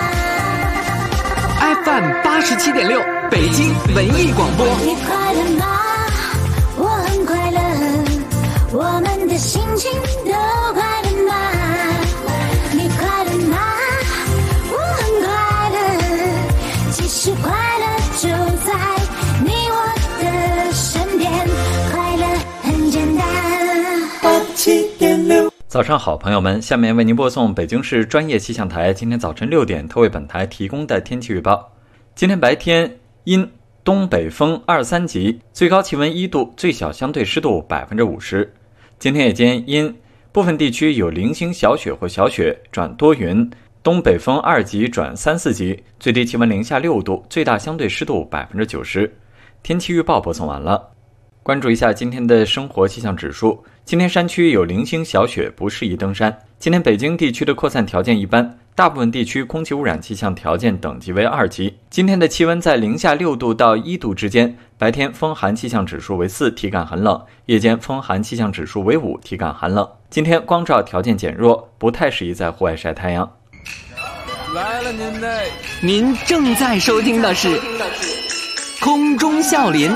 [SPEAKER 20] ？FM 87.6北京文艺广播。
[SPEAKER 19] 你快乐吗？我很快乐。我们的心情都快乐吗？你快乐吗？我很快乐。其实快乐就在你我的身边，快乐很简单。
[SPEAKER 21] 87.6
[SPEAKER 11] 早上好，朋友们，下面为您播送北京市专业气象台今天早晨6点特为本台提供的天气预报。今天白天阴，东北风2、3级，最高气温1度，最小相对湿度50%。今天夜间阴，部分地区有零星小雪或小雪转多云，东北风2级转3、4级，最低气温零下6度，最大相对湿度90%。天气预报播送完了。关注一下今天的生活气象指数。今天山区有零星小雪，不适宜登山。今天北京地区的扩散条件一般，大部分地区空气污染气象条件等级为2级。今天的气温在零下6度到1度之间，白天风寒气象指数为4，体感很冷；夜间风寒气象指数为5，体感寒冷。今天光照条件减弱，不太适宜在户外晒太阳。
[SPEAKER 20] 来了您正在收听的是空中笑林。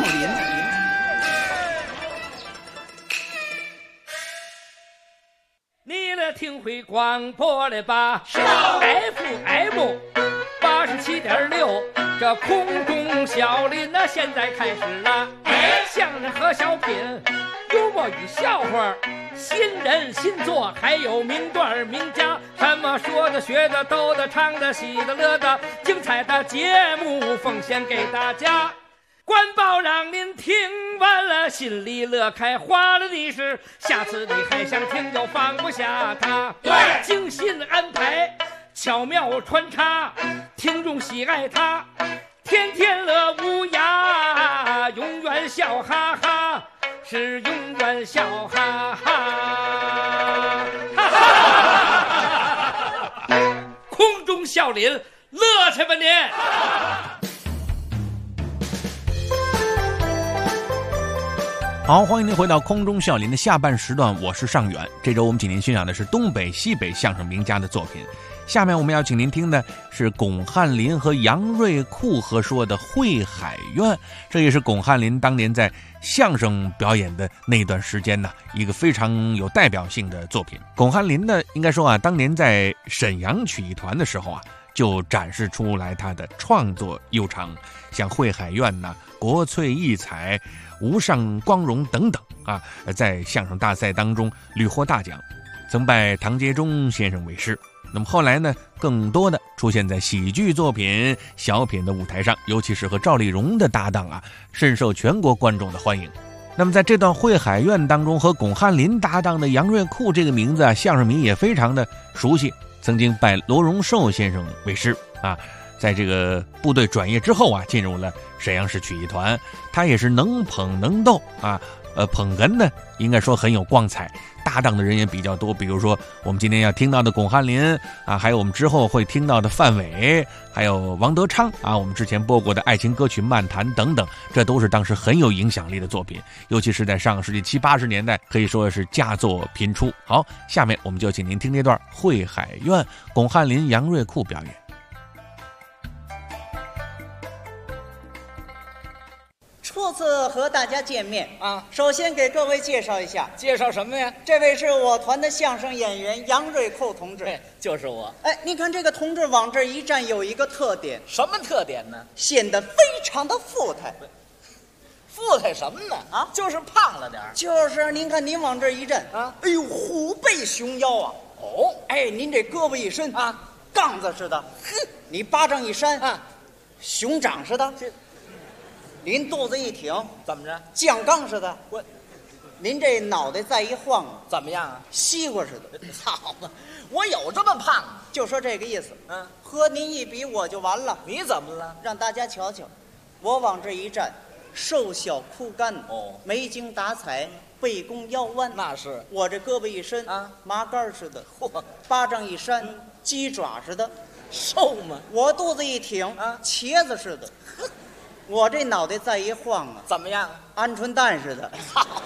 [SPEAKER 1] 听会广播了吧？FM 87.6，这空中小林现在开始了。相声和小品，幽默与笑话，新人新作，还有名段名家，什么说的、学的、逗的、唱的、喜的、乐的，精彩的节目奉献给大家。官报让您听完了心里乐开花了，你是下次你还想听就放不下它。对，精心安排，巧妙穿插，听众喜爱它，天天乐无涯，永远笑哈哈，是永远笑哈哈。空中笑林，乐去吧您！
[SPEAKER 2] 好，欢迎您回到空中笑林的下半时段，我是尚远。这周我们请您欣赏的是东北西北相声名家的作品。下面我们要请您听的是巩汉林和杨瑞库合说的《会海苑》，这也是巩汉林当年在相声表演的那段时间呢，一个非常有代表性的作品。巩汉林呢，应该说啊，当年在沈阳曲艺团的时候啊，就展示出来他的创作悠长，像《会海苑》呐、国粹异彩、无上光荣等等啊，在相声大赛当中屡获大奖，曾拜唐杰忠先生为师。那么后来呢，更多的出现在喜剧作品、小品的舞台上，尤其是和赵丽蓉的搭档啊，深受全国观众的欢迎。那么在这段《会海苑》当中，和巩汉林搭档的杨瑞库这个名字啊，相声迷也非常的熟悉，曾经拜罗荣寿先生为师啊。在这个部队转业之后啊，进入了沈阳市曲艺团，他也是能捧能逗啊，捧哏呢应该说很有光彩，搭档的人也比较多，比如说我们今天要听到的巩汉林啊，还有我们之后会听到的范伟，还有王德昌啊，我们之前播过的爱情歌曲漫谈等等，这都是当时很有影响力的作品，尤其是在上个世纪70、80年代，可以说是佳作频出。好，下面我们就请您听这段《会海苑》，巩汉林、杨瑞库表演。
[SPEAKER 21] 初次和大家见面啊，首先给各位介绍一下。
[SPEAKER 6] 介绍什么呀？
[SPEAKER 21] 这位是我团的相声演员杨瑞库同志。
[SPEAKER 6] 就是我。
[SPEAKER 21] 哎，你看这个同志往这一站有一个特点。
[SPEAKER 6] 什么特点呢？
[SPEAKER 21] 显得非常的富态。
[SPEAKER 6] 富态什么呢？啊，就是胖了点儿。
[SPEAKER 21] 就是您看您往这一站啊，哎呦，虎背熊腰啊。
[SPEAKER 6] 哦，
[SPEAKER 21] 哎，您这胳膊一伸啊，杠子似的。哼，你巴掌一扇啊，熊掌似的。您肚子一挺，
[SPEAKER 6] 怎么着？
[SPEAKER 21] 酱缸似的。您这脑袋再一晃，
[SPEAKER 6] 怎么样啊？
[SPEAKER 21] 西瓜似的。
[SPEAKER 6] 操吧！我有这么胖吗？
[SPEAKER 21] 就说这个意思。嗯，和您一比我就完了。
[SPEAKER 6] 你怎么了？
[SPEAKER 21] 让大家瞧瞧，我往这一站，瘦小枯干，没精打采，背弓腰弯。
[SPEAKER 6] 那是。
[SPEAKER 21] 我这胳膊一伸啊，麻杆似的。嚯，巴掌一扇，鸡爪似的。
[SPEAKER 6] 瘦吗？
[SPEAKER 21] 我肚子一挺啊，茄子似的。我这脑袋再一晃啊，
[SPEAKER 6] 怎么样？
[SPEAKER 21] 鹌鹑蛋似的。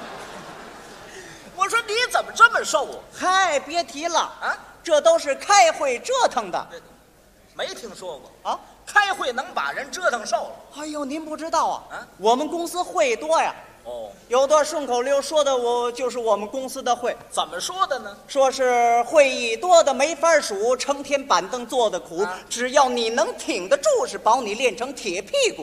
[SPEAKER 6] 我说你怎么这么瘦啊？
[SPEAKER 21] 嗨，别提了啊，这都是开会折腾的。
[SPEAKER 6] 没听说过啊，开会能把人折腾瘦了？
[SPEAKER 21] 哎呦，您不知道啊，我们公司会多呀。
[SPEAKER 6] 哦，
[SPEAKER 21] 有段顺口溜说的就是我们公司的会。
[SPEAKER 6] 怎么说的呢？
[SPEAKER 21] 说是会议多的没法数，成天板凳坐的苦，只要你能挺得住，是保你练成铁屁股。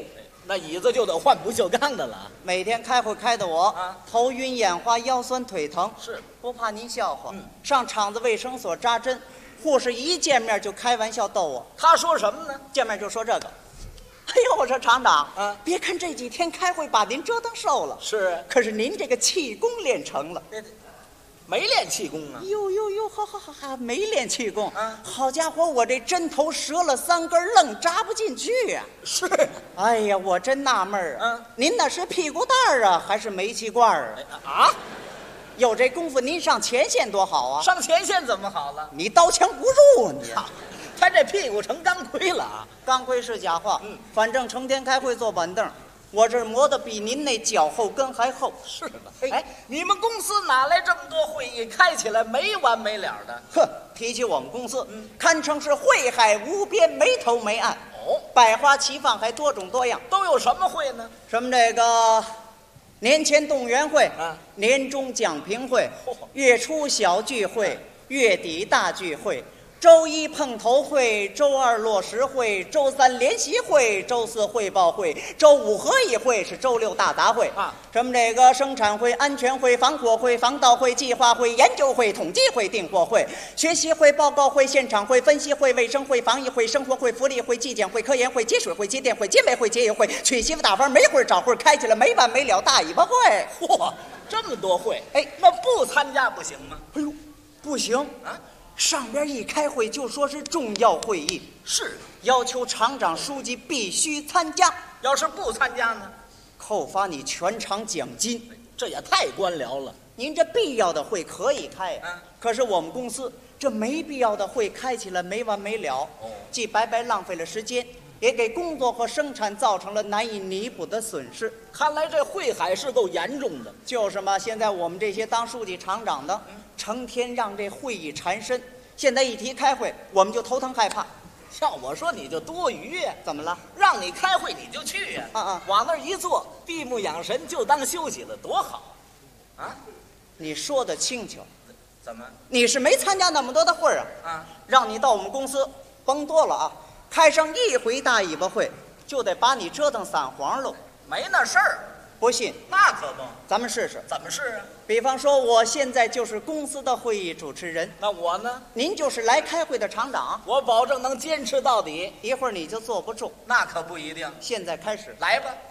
[SPEAKER 21] 那椅子就得换不锈钢的了。每天开会开的我头晕眼花，腰酸腿疼。是，不怕您笑话。上厂子卫生所扎针，护士一见面就开玩笑逗我。他说什么呢？见面就说这个。哎呦，我说厂长别看这几天开会把您折腾瘦了，是，可是您这个气功练成了。没练气功啊！哟，好，没练气功。好家伙，我这针头折了3根，愣扎不进去呀。是，哎呀，我真纳闷啊。您那是屁股蛋儿啊，还是煤气罐啊？有这功夫，您上前线多好啊！上前线怎么好了？你刀枪不入，你。他这屁股成钢盔了啊！钢盔是假话，反正成天开会坐板凳。我这磨得比您那脚后跟还厚，是吧？哎，你们公司哪来这么多会议，开起来没完没了的？呵，提起我们公司，堪称是会海无边，没头没岸。哦，百花齐放，还多种多样。都有什么会呢？什么这个年前动员会，年终讲评会，月初小聚会，月底大聚会。周一碰头会，周二落实会，周三联席会，周四汇报会，周五合议会，是周六大杂烩啊！什么这个生产会、安全会、防火会、防盗会、计划会、研究会、统计会、订货会、学习会、报告会、现场会、分析会、卫生会、防疫会、生活会、福利会、纪检会、科研会、接水会、接电会、接煤会、接油会、娶媳妇打幡，没会找会，开起来没完没了大尾巴会。嚯，这么多会！哎，那不参加不行吗？哎呦，不行啊！上边一开会就说是重要会议，是要求厂长书记必须参加，要是不参加呢，扣发你全场奖金。这也太官僚了。您这必要的会可以开呀，可是我们公司这没必要的会开起来没完没了，既白白浪费了时间，也给工作和生产造成了难以弥补的损失。看来这会海是够严重的。就是嘛，现在我们这些当书记厂长的，成天让这会议缠身，现在一提开会，我们就头疼害怕。要我说你就多余呀！怎么了？让你开会你就去呀！往那儿一坐，闭目养神，就当休息了，多好！啊，你说的轻巧。怎么？你是没参加那么多的会啊？让你到我们公司，甭多了啊，开上一回大尾巴会，就得把你折腾散黄喽。没那事儿。不信？那可不。咱们试试。怎么试啊？比方说，我现在就是公司的会议主持人，那我呢？您就是来开会的厂长，我保证能坚持到底。一会儿你就坐不住，那可不一定。现在开始，来吧。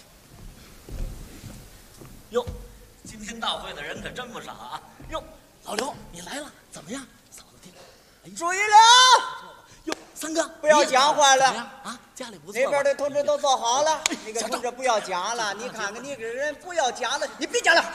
[SPEAKER 21] 哟，今天到会的人可真不少啊！哟，老刘，你来了，怎么样？嫂子听。注意了。哟，三哥，不要讲话了啊！家里不错。那边的同志都坐好了，那个同志不要讲了。你看看你这人，不要讲了，你别讲了。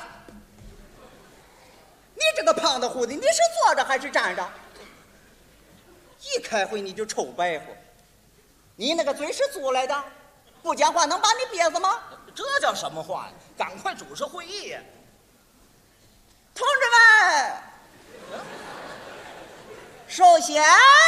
[SPEAKER 21] 你这个胖子乎的，你是坐着还是站着？一开会你就臭白活。你那个嘴是租来的，不讲话能把你憋死吗？这叫什么话呀？赶快主持会议呀！同志们，首先。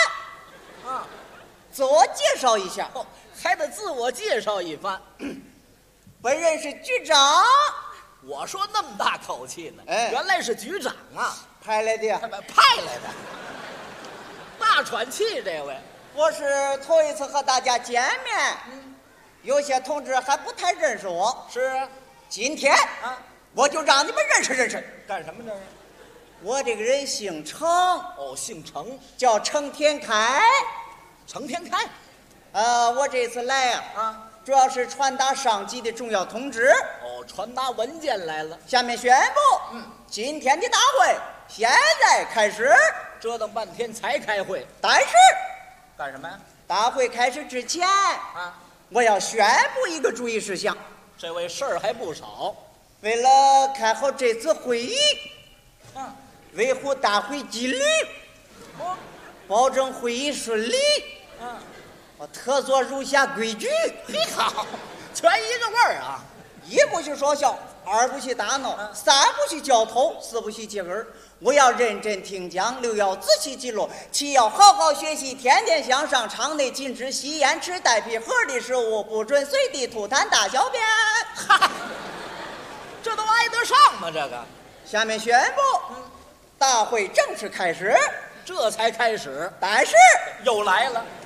[SPEAKER 21] 自我介绍一下，还得自我介绍一番。本人是局长。我说那么大口气呢，原来是局长啊，派来的，派来的，大喘气这位。我是头一次和大家见面，有些同志还不太认识我。是啊，今天我就让你们认识认识。干什么呢？我这个人姓程。哦，姓程，叫程天凯。程天凯，我这次来主要是传达上级的重要通知。哦，传达文件来了。下面宣布，今天的大会现在开始。折腾半天才开会，但是干什么呀？大会开始之前我要宣布一个注意事项。这位事儿还不少。为了开好这次会议，维护大会纪律，保证会议顺利。我特做如下规矩。好，全一个味儿啊！一不许说笑，二不许打闹，三不许交头，四不许接耳。我要认真听讲，六要仔细记录，七要好好学习，天天向上。场内禁止吸烟、吃带皮盒的食物，不准随地吐痰、大小便。哈，这都挨得上吗？这个。下面宣布，大会正式开始。这才开始，但是又来了。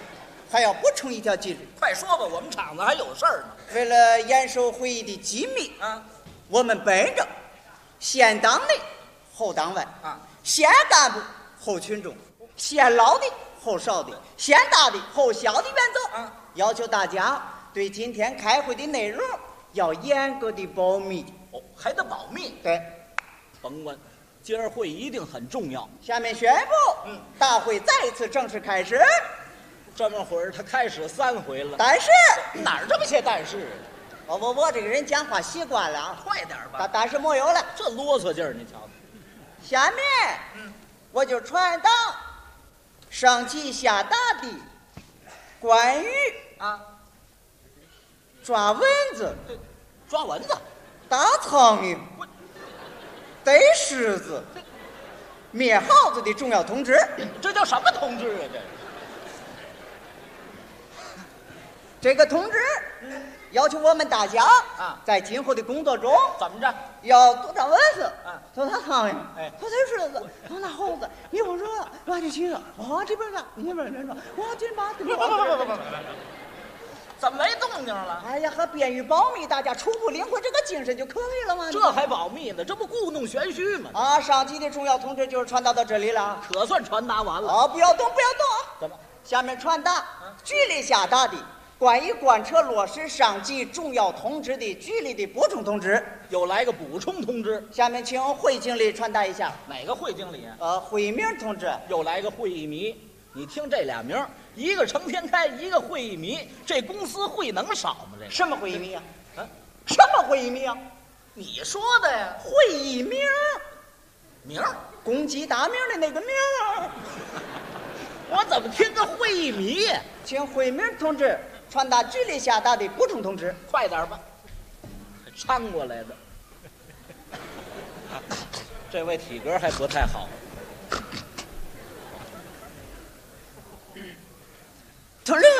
[SPEAKER 21] 还要补充一条纪律。
[SPEAKER 6] 快说吧，我们厂子还有事儿呢。
[SPEAKER 21] 为了严守会议的机密
[SPEAKER 6] 啊，
[SPEAKER 21] 我们本着先党内后党外
[SPEAKER 6] 啊，
[SPEAKER 21] 先干部后群众，先老的后少的，先大的后小的原则
[SPEAKER 6] 啊，
[SPEAKER 21] 要求大家对今天开会的内容要严格的保密。
[SPEAKER 6] 哦，还得保密。
[SPEAKER 21] 对，
[SPEAKER 6] 甭问，今儿会一定很重要。
[SPEAKER 21] 下面宣布，大会再一次正式开始。
[SPEAKER 6] 这么会儿他开始3回了，
[SPEAKER 21] 但是
[SPEAKER 6] 哪儿这么些但是？
[SPEAKER 21] 我这个人讲话习惯了啊，
[SPEAKER 6] 快点吧。
[SPEAKER 21] 但是没有了，
[SPEAKER 6] 这啰嗦劲儿，你瞧。
[SPEAKER 21] 下面，我就传达上级下达的关于抓蚊子、
[SPEAKER 6] 抓蚊子、
[SPEAKER 21] 打苍蝇、逮虱子、灭耗子的重要通知。
[SPEAKER 6] 这叫什么通知啊？
[SPEAKER 21] 这个通知要求我们大家在今后的工作中
[SPEAKER 6] 怎么着？
[SPEAKER 21] 要多抓蚊子，多打苍蝇，多逮虱子，多拿猴子。一会儿说抓起去了，我这边呢，你那边呢，我这边
[SPEAKER 6] 不，怎么没动静了？
[SPEAKER 21] 哎呀，和便于保密，大家初步领会这个精神就可以了嘛。
[SPEAKER 6] 这还保密呢？这不故弄玄虚吗？
[SPEAKER 21] 啊，上级的重要通知就是传达到这里了，
[SPEAKER 6] 可算传达完了。
[SPEAKER 21] 啊，不要动，不要动。
[SPEAKER 6] 怎么？
[SPEAKER 21] 下面传达局里下达的关于贯彻落实上级重要通知的局里的补充通知。
[SPEAKER 6] 又来个补充通知。
[SPEAKER 21] 下面请会经理传达一下。
[SPEAKER 6] 哪个会经理啊？
[SPEAKER 21] 会名通知。
[SPEAKER 6] 又来个会议迷。你听这俩名，一个成天开，一个会议迷，这公司会能少吗？这
[SPEAKER 21] 什么会议迷啊？什么会议迷啊？
[SPEAKER 6] 你说的呀？
[SPEAKER 21] 会议名，
[SPEAKER 6] 名，
[SPEAKER 21] 公鸡打鸣的那个名。
[SPEAKER 6] 我怎么听个会议迷呀？
[SPEAKER 21] 请会名通知传达局里下达的补充通知。
[SPEAKER 6] 快点吧，掺过来的。这位体格还不太好。
[SPEAKER 21] 同志，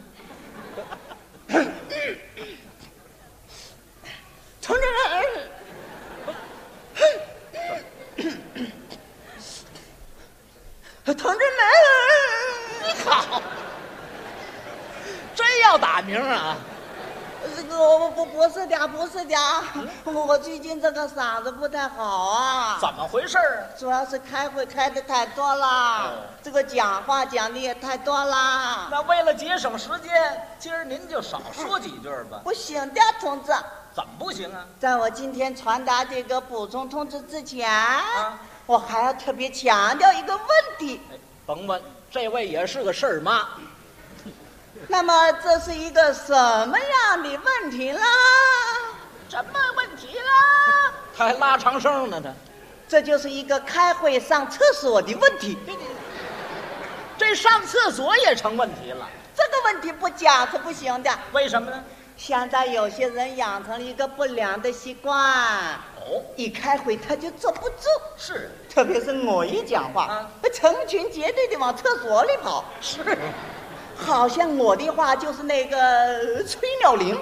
[SPEAKER 21] 同志，同志们，
[SPEAKER 6] 好，真要打鸣啊！
[SPEAKER 21] 这个不是的，不是的，我最近这个嗓子不太好啊。
[SPEAKER 6] 怎么回事啊？
[SPEAKER 21] 主要是开会开的太多了，这个讲话讲的也太多了。
[SPEAKER 6] 那为了节省时间，今儿您就少说几句吧。
[SPEAKER 21] 不行的，同志。
[SPEAKER 6] 怎么不行啊？
[SPEAKER 21] 在我今天传达这个补充通知之前，我还要特别强调一个问题。
[SPEAKER 6] 甭问，这位也是个事儿妈。
[SPEAKER 21] 那么这是一个什么样的问题啦？
[SPEAKER 6] 什么问题啦？他还拉长声呢，他。
[SPEAKER 21] 这就是一个开会上厕所的问题。
[SPEAKER 6] 这上厕所也成问题了。
[SPEAKER 21] 这个问题不讲是不行的。
[SPEAKER 6] 为什么呢？
[SPEAKER 21] 现在有些人养成了一个不良的习惯。
[SPEAKER 6] 哦，
[SPEAKER 21] 一开会他就坐不住。
[SPEAKER 6] 是，
[SPEAKER 21] 特别是我一讲话，成群结队的往厕所里跑。
[SPEAKER 6] 是。
[SPEAKER 21] 好像我的话就是那个吹鸟铃。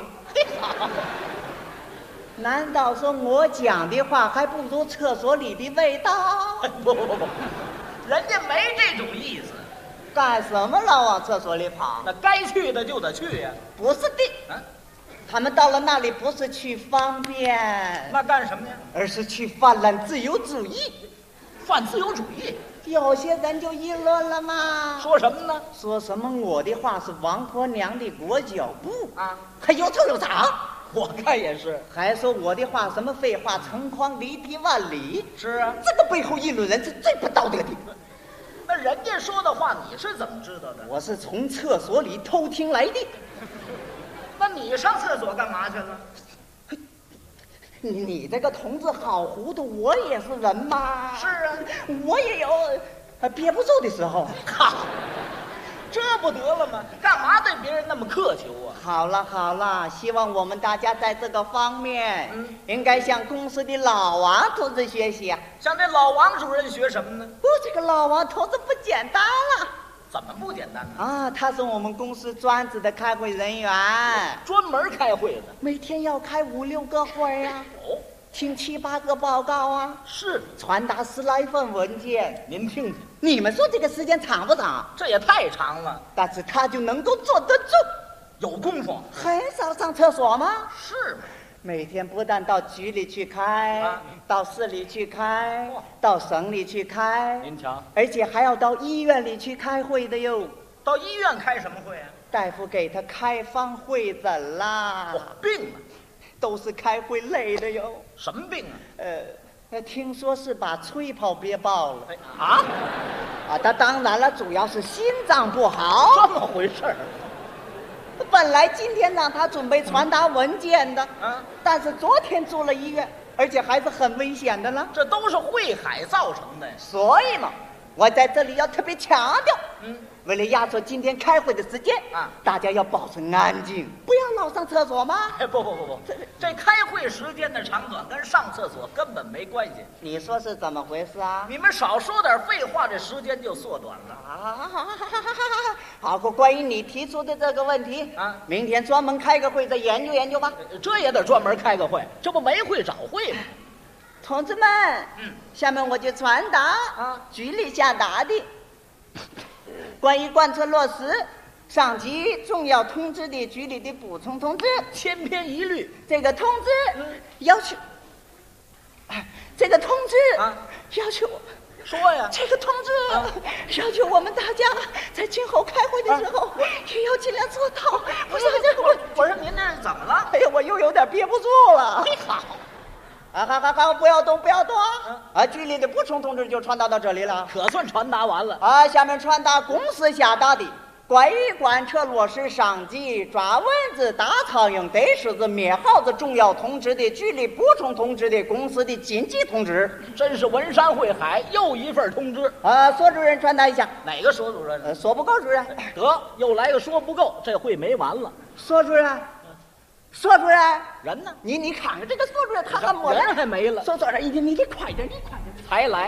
[SPEAKER 21] 难道说我讲的话还不如厕所里的味道？
[SPEAKER 6] 不，人家没这种意思。
[SPEAKER 21] 干什么老往厕所里跑？
[SPEAKER 6] 那该去的就得去呀。
[SPEAKER 21] 不是的，他们到了那里不是去方便，
[SPEAKER 6] 那干什么呀？
[SPEAKER 21] 而是去泛滥自由主义。
[SPEAKER 6] 泛自由主义？
[SPEAKER 21] 有些人就议论了嘛，
[SPEAKER 6] 说什么呢？
[SPEAKER 21] 说什么我的话是王婆娘的裹脚布啊，还有臭有长。
[SPEAKER 6] 我看也是。
[SPEAKER 21] 还说我的话什么废话成筐离地万里。
[SPEAKER 6] 是啊，
[SPEAKER 21] 这个背后议论人是最不道德的。
[SPEAKER 6] 那人家说的话你是怎么知道的？
[SPEAKER 21] 我是从厕所里偷听来的。
[SPEAKER 6] 那你上厕所干嘛去了？
[SPEAKER 21] 你这个同志好糊涂，我也是人嘛。
[SPEAKER 6] 是啊，
[SPEAKER 21] 我也有憋不住的时候。
[SPEAKER 6] 好，这不得了吗？干嘛对别人那么苛求啊？
[SPEAKER 21] 好了好了，希望我们大家在这个方面，应该向公司的老王同志学习啊。
[SPEAKER 6] 向这老王主任学什么呢？
[SPEAKER 21] 这个老王同志不简单了。
[SPEAKER 6] 怎么不简单呢？
[SPEAKER 21] 啊，他是我们公司专职的开会人员，
[SPEAKER 6] 专门开会的，
[SPEAKER 21] 每天要开5、6个会啊。
[SPEAKER 6] 哦，
[SPEAKER 21] 听7、8个报告啊，
[SPEAKER 6] 是
[SPEAKER 21] 传达10来份文件。
[SPEAKER 6] 您听听，
[SPEAKER 21] 你们说这个时间长不长？
[SPEAKER 6] 这也太长了。
[SPEAKER 21] 但是他就能够坐得住，
[SPEAKER 6] 有功夫，
[SPEAKER 21] 很少上厕所吗？
[SPEAKER 6] 是。
[SPEAKER 21] 每天不但到局里去开，到市里去开，到省里去开，
[SPEAKER 6] 您瞧，
[SPEAKER 21] 而且还要到医院里去开会的哟。
[SPEAKER 6] 到医院开什么会啊？
[SPEAKER 21] 大夫给他开方会诊啦。
[SPEAKER 6] 病啊，
[SPEAKER 21] 都是开会累的哟。
[SPEAKER 6] 什么病啊？
[SPEAKER 21] 听说是把吹泡憋爆了。
[SPEAKER 6] 啊？
[SPEAKER 21] 他当然了，主要是心脏不好。
[SPEAKER 6] 这么回事儿。
[SPEAKER 21] 本来今天让他准备传达文件的，但是昨天住了医院，而且还是很危险的了。
[SPEAKER 6] 这都是会海造成的，
[SPEAKER 21] 所以嘛，我在这里要特别强调，为了压缩今天开会的时间大家要保持安静，不要老上厕所吗？
[SPEAKER 6] 不，这开会时间的长短跟上厕所根本没关系。
[SPEAKER 21] 你说是怎么回事啊？
[SPEAKER 6] 你们少说点废话，这时间就缩短了。
[SPEAKER 21] 好，关于你提出的这个问题明天专门开个会再研究研究吧。
[SPEAKER 6] 这也得专门开个会，这不没会找会吗？
[SPEAKER 21] 同志们，下面我就传达局里下达的关于贯彻落实上级重要通知的局里的补充通知，
[SPEAKER 6] 千篇一律。
[SPEAKER 21] 这个通知要求，这个通知要求。
[SPEAKER 6] 说呀，
[SPEAKER 21] 这个通知要求我们大家在今后开会的时候也要尽量做到。不是
[SPEAKER 6] 我说您这是怎么了？
[SPEAKER 21] 哎呀，我又有点憋不住了。
[SPEAKER 6] 好。
[SPEAKER 21] 好，不要动局里的补充通知就传达到这里了，
[SPEAKER 6] 可算传达完了。
[SPEAKER 21] 下面传达公司下达的关于贯彻落实上级抓蚊子、打苍蝇、逮虱子、灭耗子重要通知的局里补充通知的公司的紧急通知。
[SPEAKER 6] 真是文山会海，又一份通知。
[SPEAKER 21] 所主任传达一下。
[SPEAKER 6] 哪个所主任？
[SPEAKER 21] 所不够主任。
[SPEAKER 6] 得，又来个说不够，这会没完了。
[SPEAKER 21] 所主任。
[SPEAKER 6] 人呢？
[SPEAKER 21] 你看看这个所主任，他还没
[SPEAKER 6] 人还没了。
[SPEAKER 21] 所主任，你快点，
[SPEAKER 6] 才来。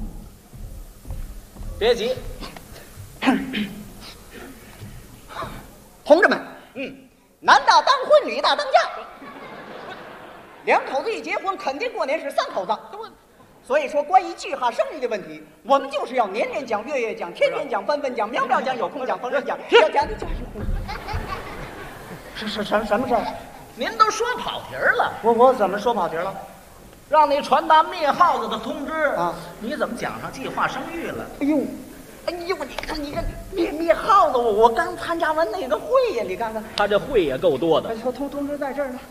[SPEAKER 6] 别急。
[SPEAKER 21] 同志们，男大当婚，女大当嫁，两口子一结婚，肯定过年是3口子。所以说，关于计划生育的问题，我们就是要年年讲、月月讲、天天讲、分分讲、秒秒讲、有空讲、逢人讲，要讲的就是什么事儿？
[SPEAKER 6] 您都说跑题了。
[SPEAKER 21] 我怎么说跑题了？
[SPEAKER 6] 让你传达灭耗子的通知你怎么讲上计划生育了？
[SPEAKER 21] 哎呦，你看灭耗子，我刚参加完那个会呀，你看看。
[SPEAKER 6] 他这会也够多的。
[SPEAKER 21] 通知在这儿呢。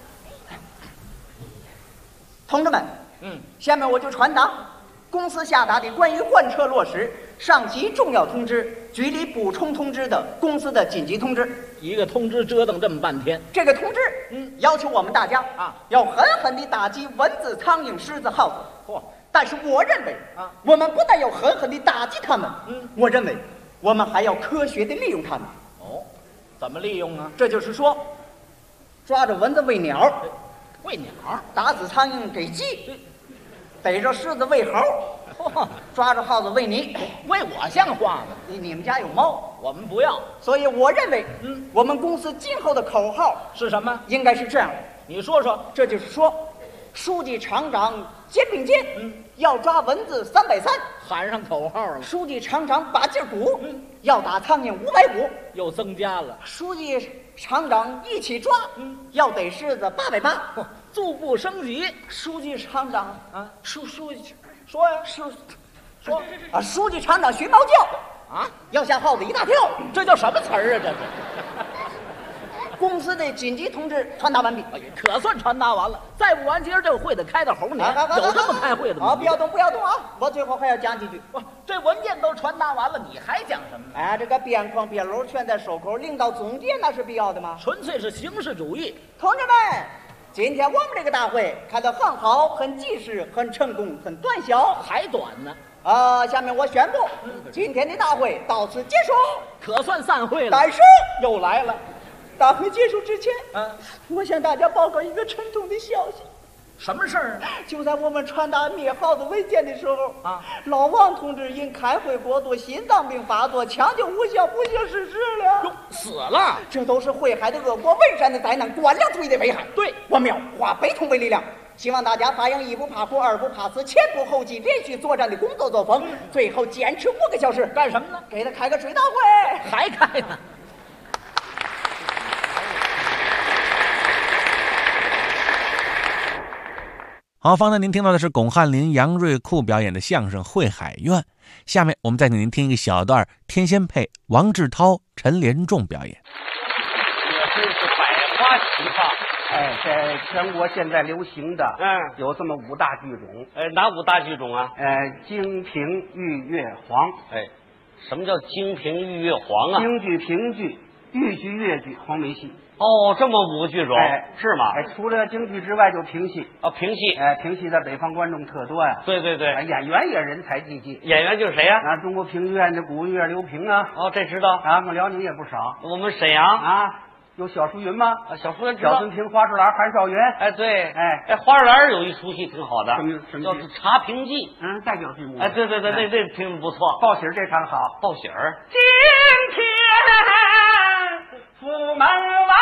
[SPEAKER 21] 同志们，下面我就传达公司下达的关于贯彻落实上级重要通知、局里补充通知的公司的紧急通知。
[SPEAKER 6] 一个通知折腾这么半天，
[SPEAKER 21] 这个通知要求我们大家要狠狠地打击蚊子、苍蝇、虱子、耗子。但是我认为我们不但要狠狠地打击它们，我认为我们还要科学地利用它们。
[SPEAKER 6] 怎么利用啊？
[SPEAKER 21] 这就是说，抓着蚊子喂鸟，
[SPEAKER 6] 喂鸟；
[SPEAKER 21] 打死苍蝇给鸡，逮着虱子喂猴，抓着耗子喂你。
[SPEAKER 6] 喂我像话吗？
[SPEAKER 21] 你们家有猫，
[SPEAKER 6] 我们不要。
[SPEAKER 21] 所以我认为我们公司今后的口号
[SPEAKER 6] 是什么？
[SPEAKER 21] 应该是这样，
[SPEAKER 6] 你说说。
[SPEAKER 21] 这就是说，书记厂长肩并肩，要抓蚊子330，
[SPEAKER 6] 喊上口号了。
[SPEAKER 21] 书记厂长把劲鼓，要打苍蝇550，
[SPEAKER 6] 又增加了。
[SPEAKER 21] 书记厂长一起抓，要逮虱子880，
[SPEAKER 6] 逐步升级。
[SPEAKER 21] 书记厂长书记
[SPEAKER 6] 说呀，
[SPEAKER 21] 说书记厂长学猫叫要吓耗子一大跳。
[SPEAKER 6] 这叫什么词儿啊？这是。
[SPEAKER 21] 公司的紧急通知传达完毕，
[SPEAKER 6] 可算传达完了。再不完，今儿这个会得开到猴年。有这么开会的吗？
[SPEAKER 21] 不要动啊！我最后还要讲几句。
[SPEAKER 6] 这文件都传达完了，你还讲什么？
[SPEAKER 21] 这个边框边楼全在手口，领导总结那是必要的吗？
[SPEAKER 6] 纯粹是形式主义。
[SPEAKER 21] 同志们，今天我们这个大会开得很好，很及时，很成功，很短小，
[SPEAKER 6] 还短呢。
[SPEAKER 21] 下面我宣布，今天的大会到此结束，
[SPEAKER 6] 可算散会了。
[SPEAKER 21] 但是
[SPEAKER 6] 又来了。
[SPEAKER 21] 大会结束之前，我向大家报告一个沉痛的消息。
[SPEAKER 6] 什么事儿？
[SPEAKER 21] 就在我们传达灭耗子文件的时候老王同志因开会过度，心脏病发作，抢救无效，不幸逝世了。
[SPEAKER 6] 死了？
[SPEAKER 21] 这都是会害的恶果，文山的灾难，官僚主义的危害。
[SPEAKER 6] 对，
[SPEAKER 21] 我们要化悲痛为力量， 希望大家发扬一不怕苦二不怕死前仆后继连续作战的工作作风，最后坚持5个小时。
[SPEAKER 1] 干什么呢？
[SPEAKER 21] 给他开个追悼会。
[SPEAKER 1] 还开呢？
[SPEAKER 2] 好，方才您听到的是巩汉林、杨瑞库表演的相声《会海院》。下面我们再给您听一个小段天仙配王志涛、陈连仲表演。
[SPEAKER 5] 这真是百花齐放。哎，在全国现在流行的，有这么5大剧种。
[SPEAKER 6] 哪5大剧种啊？
[SPEAKER 5] 京评豫粤黄。
[SPEAKER 6] 什么叫京评豫粤黄啊？
[SPEAKER 5] 京剧、评剧、豫剧、粤剧、黄梅戏。
[SPEAKER 6] 哦，这么5个剧种，是吗？
[SPEAKER 5] 除了京剧之外，就评戏。
[SPEAKER 6] 评戏，
[SPEAKER 5] 评戏在北方观众特多呀。
[SPEAKER 6] 对对对，
[SPEAKER 5] 演员也人才济济。
[SPEAKER 6] 演员就是谁呀？
[SPEAKER 5] 中国评剧院的古文院刘平啊。
[SPEAKER 6] 哦，这知道
[SPEAKER 5] 啊。我们辽宁也不少。
[SPEAKER 6] 我们沈阳
[SPEAKER 5] 啊，有小淑云吗？
[SPEAKER 6] 小淑云知道。
[SPEAKER 5] 小孙平、花树兰、韩少元。
[SPEAKER 6] 对，花树兰有一出戏挺好的，
[SPEAKER 5] 什么
[SPEAKER 6] 叫《茶评记》。
[SPEAKER 5] 代表剧目。
[SPEAKER 6] 对对对，那听不错。
[SPEAKER 5] 报喜儿这场好，
[SPEAKER 6] 报喜儿。
[SPEAKER 5] 今天府门外。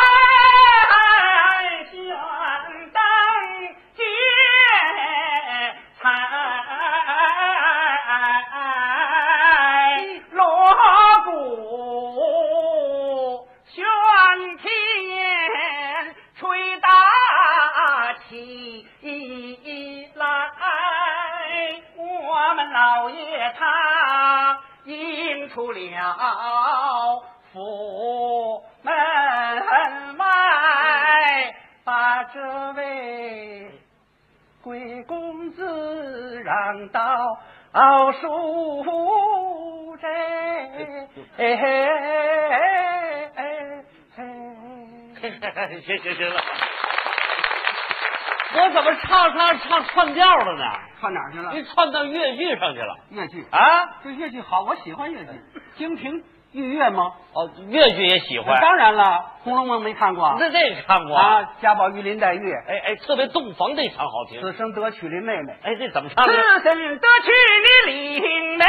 [SPEAKER 5] 老爷他迎出了府门外，把这位贵公子让到书斋。
[SPEAKER 6] 行了，我怎么唱串调了呢？
[SPEAKER 5] 串哪儿去了？
[SPEAKER 6] 你串到越剧上去了。
[SPEAKER 5] 越剧
[SPEAKER 6] 啊，
[SPEAKER 5] 这越剧好，我喜欢越剧。京评豫粤吗？
[SPEAKER 6] 哦，越剧也喜欢。
[SPEAKER 5] 当然了，《红楼梦》没看过？
[SPEAKER 6] 这看过
[SPEAKER 5] 啊。贾宝玉、林黛玉，
[SPEAKER 6] 特别洞房那场好听。
[SPEAKER 5] 此生得娶林妹妹，
[SPEAKER 6] 这怎么唱的？
[SPEAKER 5] 此生得娶林妹妹，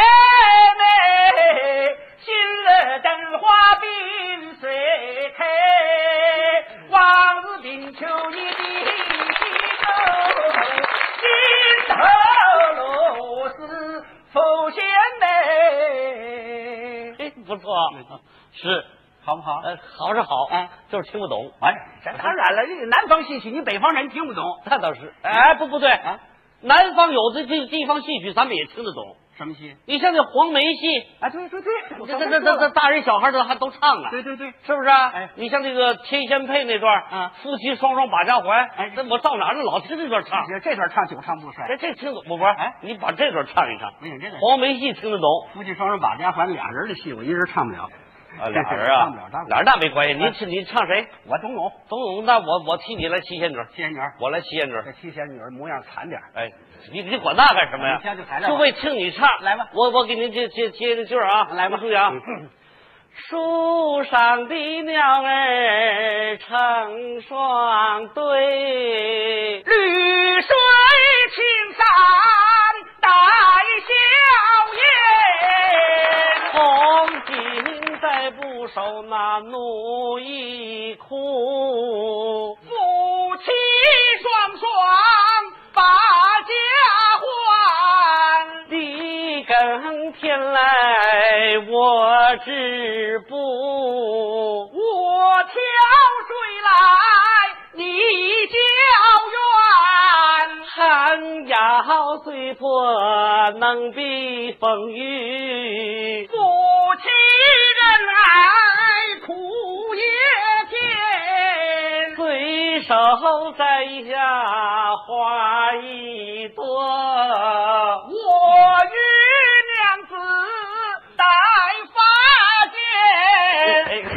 [SPEAKER 5] 新乐灯花鬓水开，往日冰秋你的心头露是浮现美。
[SPEAKER 6] 不错，是
[SPEAKER 5] 好不好？
[SPEAKER 6] 好是好，就是听不懂。
[SPEAKER 5] 这当然了，南方戏曲你北方人听不懂，
[SPEAKER 6] 那倒是。不对啊，南方有的这地方戏曲咱们也听得懂。
[SPEAKER 5] 什么戏？
[SPEAKER 6] 你像这黄梅戏
[SPEAKER 5] 啊，对，
[SPEAKER 6] 这大人小孩都唱啊。
[SPEAKER 5] 对，
[SPEAKER 6] 是不是？你像这个天仙配那段啊，夫妻双双把家还。这我到哪儿老听这段唱，
[SPEAKER 5] 这段唱久唱不衰。
[SPEAKER 6] 这听懂不？你把这段唱一唱。黄梅戏听得懂，
[SPEAKER 5] 夫妻双双把家还俩人的戏，我一人唱不了。
[SPEAKER 6] 俩人啊，俩人那没关系。你唱谁？
[SPEAKER 5] 我董永。
[SPEAKER 6] 那我替你来七仙女。我来七仙女。
[SPEAKER 5] 这七仙女模样惨点。
[SPEAKER 6] 你管那干什么呀？就为听你唱。
[SPEAKER 5] 来吧，
[SPEAKER 6] 我给您接这句啊。
[SPEAKER 5] 来吧，
[SPEAKER 6] 注意啊。树上的鸟儿成双对，
[SPEAKER 5] 绿水青山带笑颜，
[SPEAKER 6] 红巾再不守那奴役苦，
[SPEAKER 5] 夫妻双双把家还，
[SPEAKER 6] 你更天来我织布，
[SPEAKER 5] 我挑水来你教远，
[SPEAKER 6] 寒窑虽破能避风雨，
[SPEAKER 5] 夫妻恩爱苦也甜，
[SPEAKER 6] 随手摘下花一朵，
[SPEAKER 5] 我与娘子戴发间。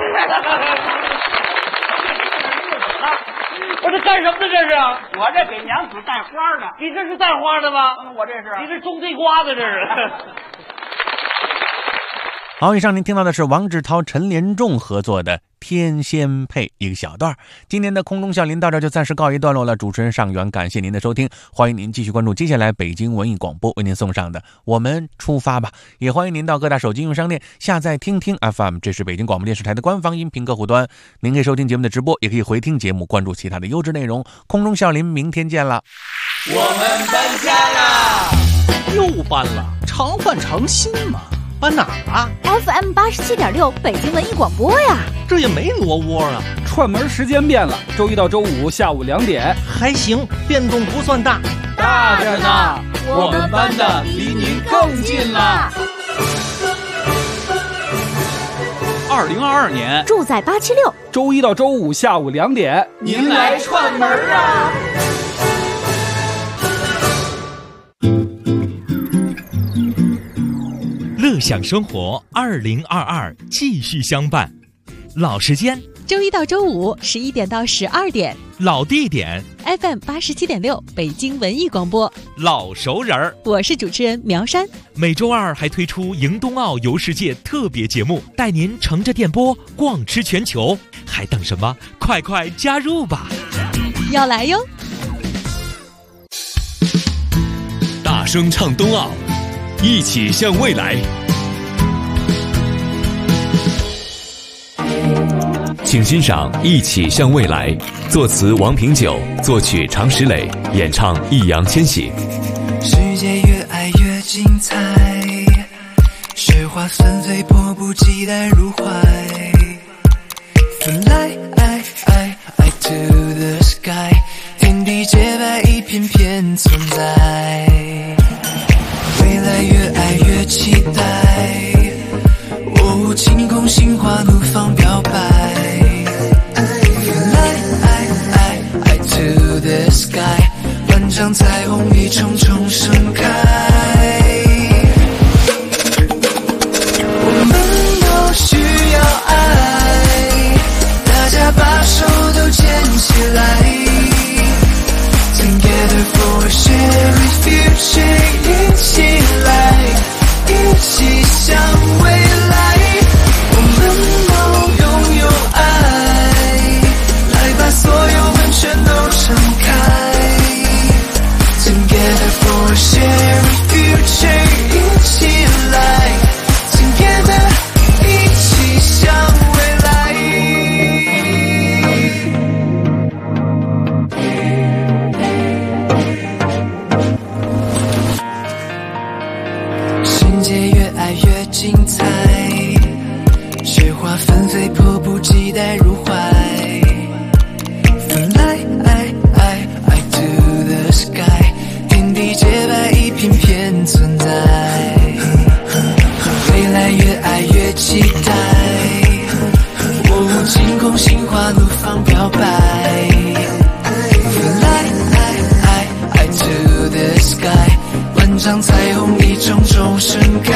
[SPEAKER 6] 我这干什么呢？这是
[SPEAKER 5] 我这给娘子带花呢。
[SPEAKER 6] 你这是带花的吗？
[SPEAKER 5] 我这是。
[SPEAKER 6] 你这种地瓜的这是。
[SPEAKER 2] 好，以上您听到的是王志涛、陈连仲合作的《天仙配》一个小段。今天的空中笑林到这就暂时告一段落了。主持人尚元，感谢您的收听，欢迎您继续关注接下来北京文艺广播为您送上的《我们出发吧》，也欢迎您到各大手机应用商店下载听听 FM， 这是北京广播电视台的官方音频客户端。您可以收听节目的直播，也可以回听节目，关注其他的优质内容。空中笑林，明天见了。
[SPEAKER 20] 我们搬家啦！
[SPEAKER 3] 又搬了，常换常新嘛。搬哪儿啊
[SPEAKER 16] ？FM 87.6北京文艺广播呀。
[SPEAKER 3] 这也没挪窝啊。
[SPEAKER 22] 串门时间变了，周一到周五下午2点。
[SPEAKER 3] 还行，变动不算大。
[SPEAKER 22] 大着呢，我们搬的离您更近了。2022年，
[SPEAKER 16] 住在876，
[SPEAKER 22] 周一到周五下午2点，
[SPEAKER 20] 您来串门啊！
[SPEAKER 13] 乐享生活2022继续相伴，老时间
[SPEAKER 14] 周一到周五11点到12点，
[SPEAKER 13] 老地点
[SPEAKER 14] FM 87.6北京文艺广播，
[SPEAKER 13] 老熟人儿。
[SPEAKER 14] 我是主持人苗山。
[SPEAKER 13] 每周二还推出迎冬奥游世界特别节目，带您乘着电波逛吃全球，还等什么？快快加入吧！
[SPEAKER 14] 要来哟！
[SPEAKER 15] 大声唱冬奥，一起向未来。请欣赏《一起向未来》，作词王平久，作曲常石磊，演唱易烊千玺。
[SPEAKER 23] 世界越爱越精彩，雪花纷飞，迫不及待入怀。Fly to the sky， 天地洁白，一片片存在。未来越爱越期待，哦，晴空心花怒放表白。Fly to the sky， 万丈彩虹一重重盛开。我们都需要爱，大家把手都牵起来。Together for a shared future， 一起来，一起向未来。我们都拥有爱，来把所有门全都敞开。Together for a shared future， 一起来 ，Together 一起向未来。世界越爱越精彩，雪花纷飞，迫不及待入怀。Fly to the sky， 天地洁白，一片片存在。未来越爱越期待，哦，晴空心花怒放表白。Fly to the sky， 万丈彩虹一重重盛开。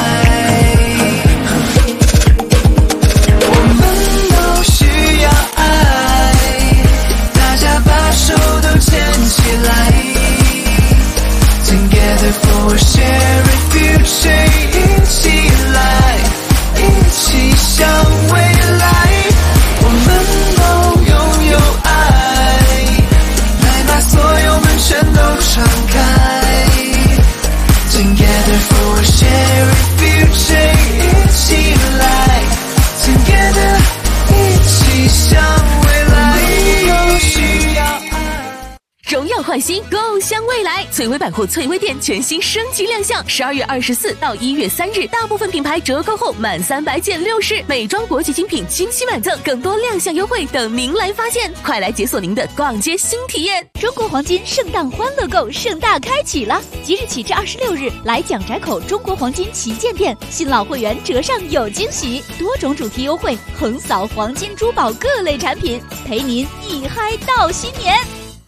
[SPEAKER 23] 我们都需要爱，大家把手都牵起来。Together for a shared future， 一起来，一起向未来。我们都拥有爱，来把所有门全都敞开。Together for a shared future， 一起来 Together 一起向未来。都需要爱。
[SPEAKER 17] 荣耀焕新 ，Go 向未来！翠微百货翠微店全新升级亮相，12月24到1月3日，大部分品牌折扣后满300减60，美妆国际精品惊喜满赠，更多亮相优惠等您来发现！快来解锁您的逛街新体验！
[SPEAKER 16] 中国黄金圣诞欢乐购盛大开启了，即日起至26日，来蒋宅口中国黄金旗舰店，新老会员折上有惊喜，多种主题优惠，横扫黄金珠宝各类产品，陪您一嗨到新年。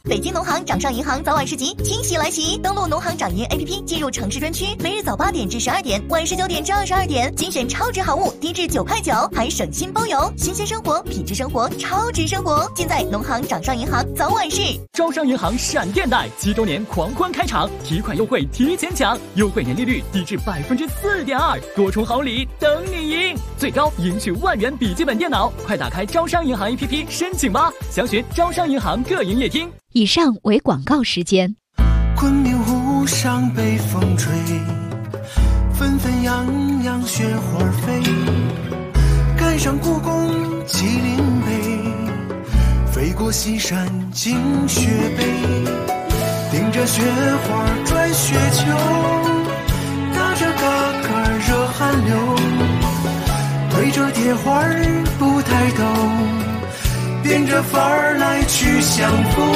[SPEAKER 4] 北京农行掌上银行早晚市集清晰来袭，登录农行掌银 APP 进入城市专区，每日早8点至12点，晚19点至22点，精选超值好物，低至9块9，还省心包邮，新鲜生活，品质生活，超值生活，尽在农行掌上银行早晚市。
[SPEAKER 7] 招商银行闪电贷7周年狂欢开场，提款优惠提前抢，优惠年利率低至4.2%，多重好礼等你赢，最高赢取万元笔记本电脑，快打开招商银行 APP 申请吧，详询招商银行各营业厅。
[SPEAKER 16] 以上为广告时间。
[SPEAKER 23] 昆明湖上北风吹，纷纷扬扬雪花飞，赶上故宫麒麟碑，飞过西山惊雪北，顶着雪花转雪球，打着嘎嘎热汗流，对着铁花不抬头，变着法儿来去相逢。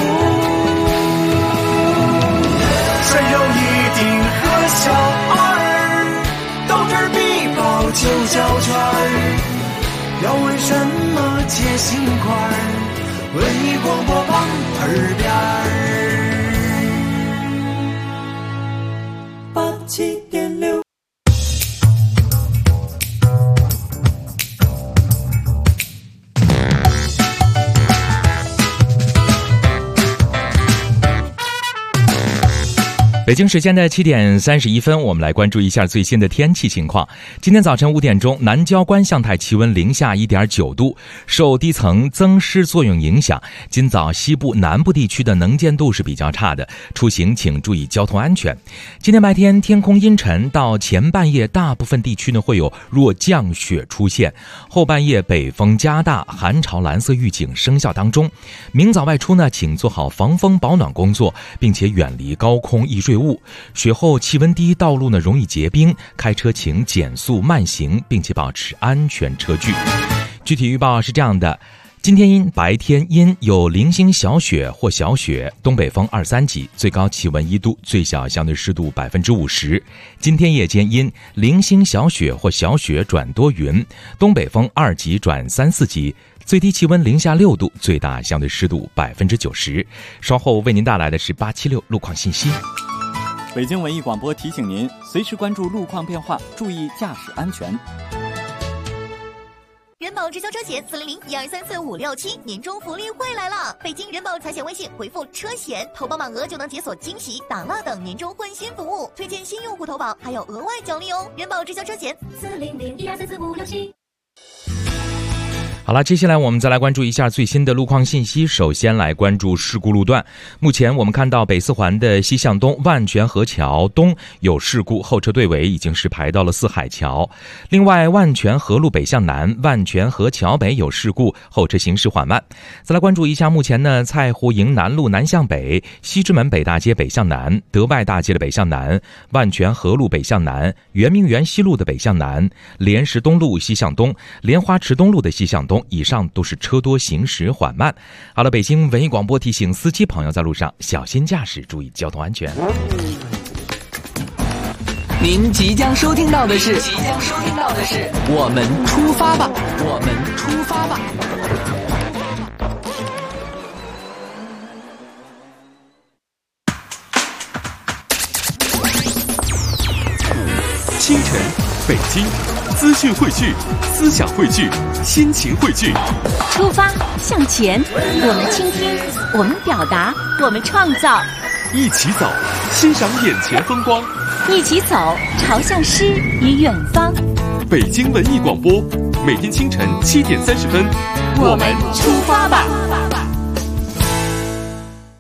[SPEAKER 23] 山有一定和小二，斗智必报9小圈儿，要问什么解心块儿，文艺广播旁耳边儿87.6。
[SPEAKER 13] 北京时间的7点31分，我们来关注一下最新的天气情况。今天早晨5点钟，南郊观象台气温零下1.9度，受低层增湿作用影响，今早西部南部地区的能见度是比较差的，出行请注意交通安全。今天白天天空阴沉，到前半夜大部分地区呢会有弱降雪出现，后半夜北风加大，寒潮蓝色预警生效当中。明早外出呢，请做好防风保暖工作，并且远离高空易坠物。雪后气温低，道路呢容易结冰，开车请减速慢行，并且保持安全车距。具体预报是这样的：今天白天阴，有零星小雪或小雪，东北风2、3级，最高气温1度，最小相对湿度50%。今天夜间阴，零星小雪或小雪转多云，东北风2级转3、4级，最低气温零下6度，最大相对湿度90%。稍后为您带来的是876路况信息。
[SPEAKER 8] 北京文艺广播提醒您，随时关注路况变化，注意驾驶安全。
[SPEAKER 4] 人保直销车险400-1234-567年终福利会来了！北京人保财险微信回复车险，投保满额就能解锁惊喜、打蜡等年终换新服务，推荐新用户投保还有额外奖励哦！人保直销车险400-1234-567。
[SPEAKER 13] 好了，接下来我们再来关注一下最新的路况信息。首先来关注事故路段。目前我们看到北四环的西向东万泉河桥东有事故，后车队尾已经是排到了四海桥。另外，万泉河路北向南万泉河桥北有事故，后车行驶缓慢。再来关注一下，目前呢，蔡湖营南路南向北、西直门北大街北向南、德外大街的北向南、万泉河路北向南、圆明园西路的北向南、莲石东路西向东、莲花池东路的西向东，以上都是车多行驶缓慢。好了，北京文艺广播提醒司机朋友在路上小心驾驶，注意交通安全。
[SPEAKER 20] 您即将收听到的是我们出发吧，我们出发吧。
[SPEAKER 15] 清晨，北京，资讯汇聚，思想汇聚，心情汇聚。
[SPEAKER 18] 出发向前，我们倾听，我们表达，我们创造。
[SPEAKER 15] 一起走，欣赏眼前风光。
[SPEAKER 18] 一起走，朝向诗与远方。
[SPEAKER 15] 北京文艺广播，每天清晨7点30分，
[SPEAKER 18] 我们出发吧。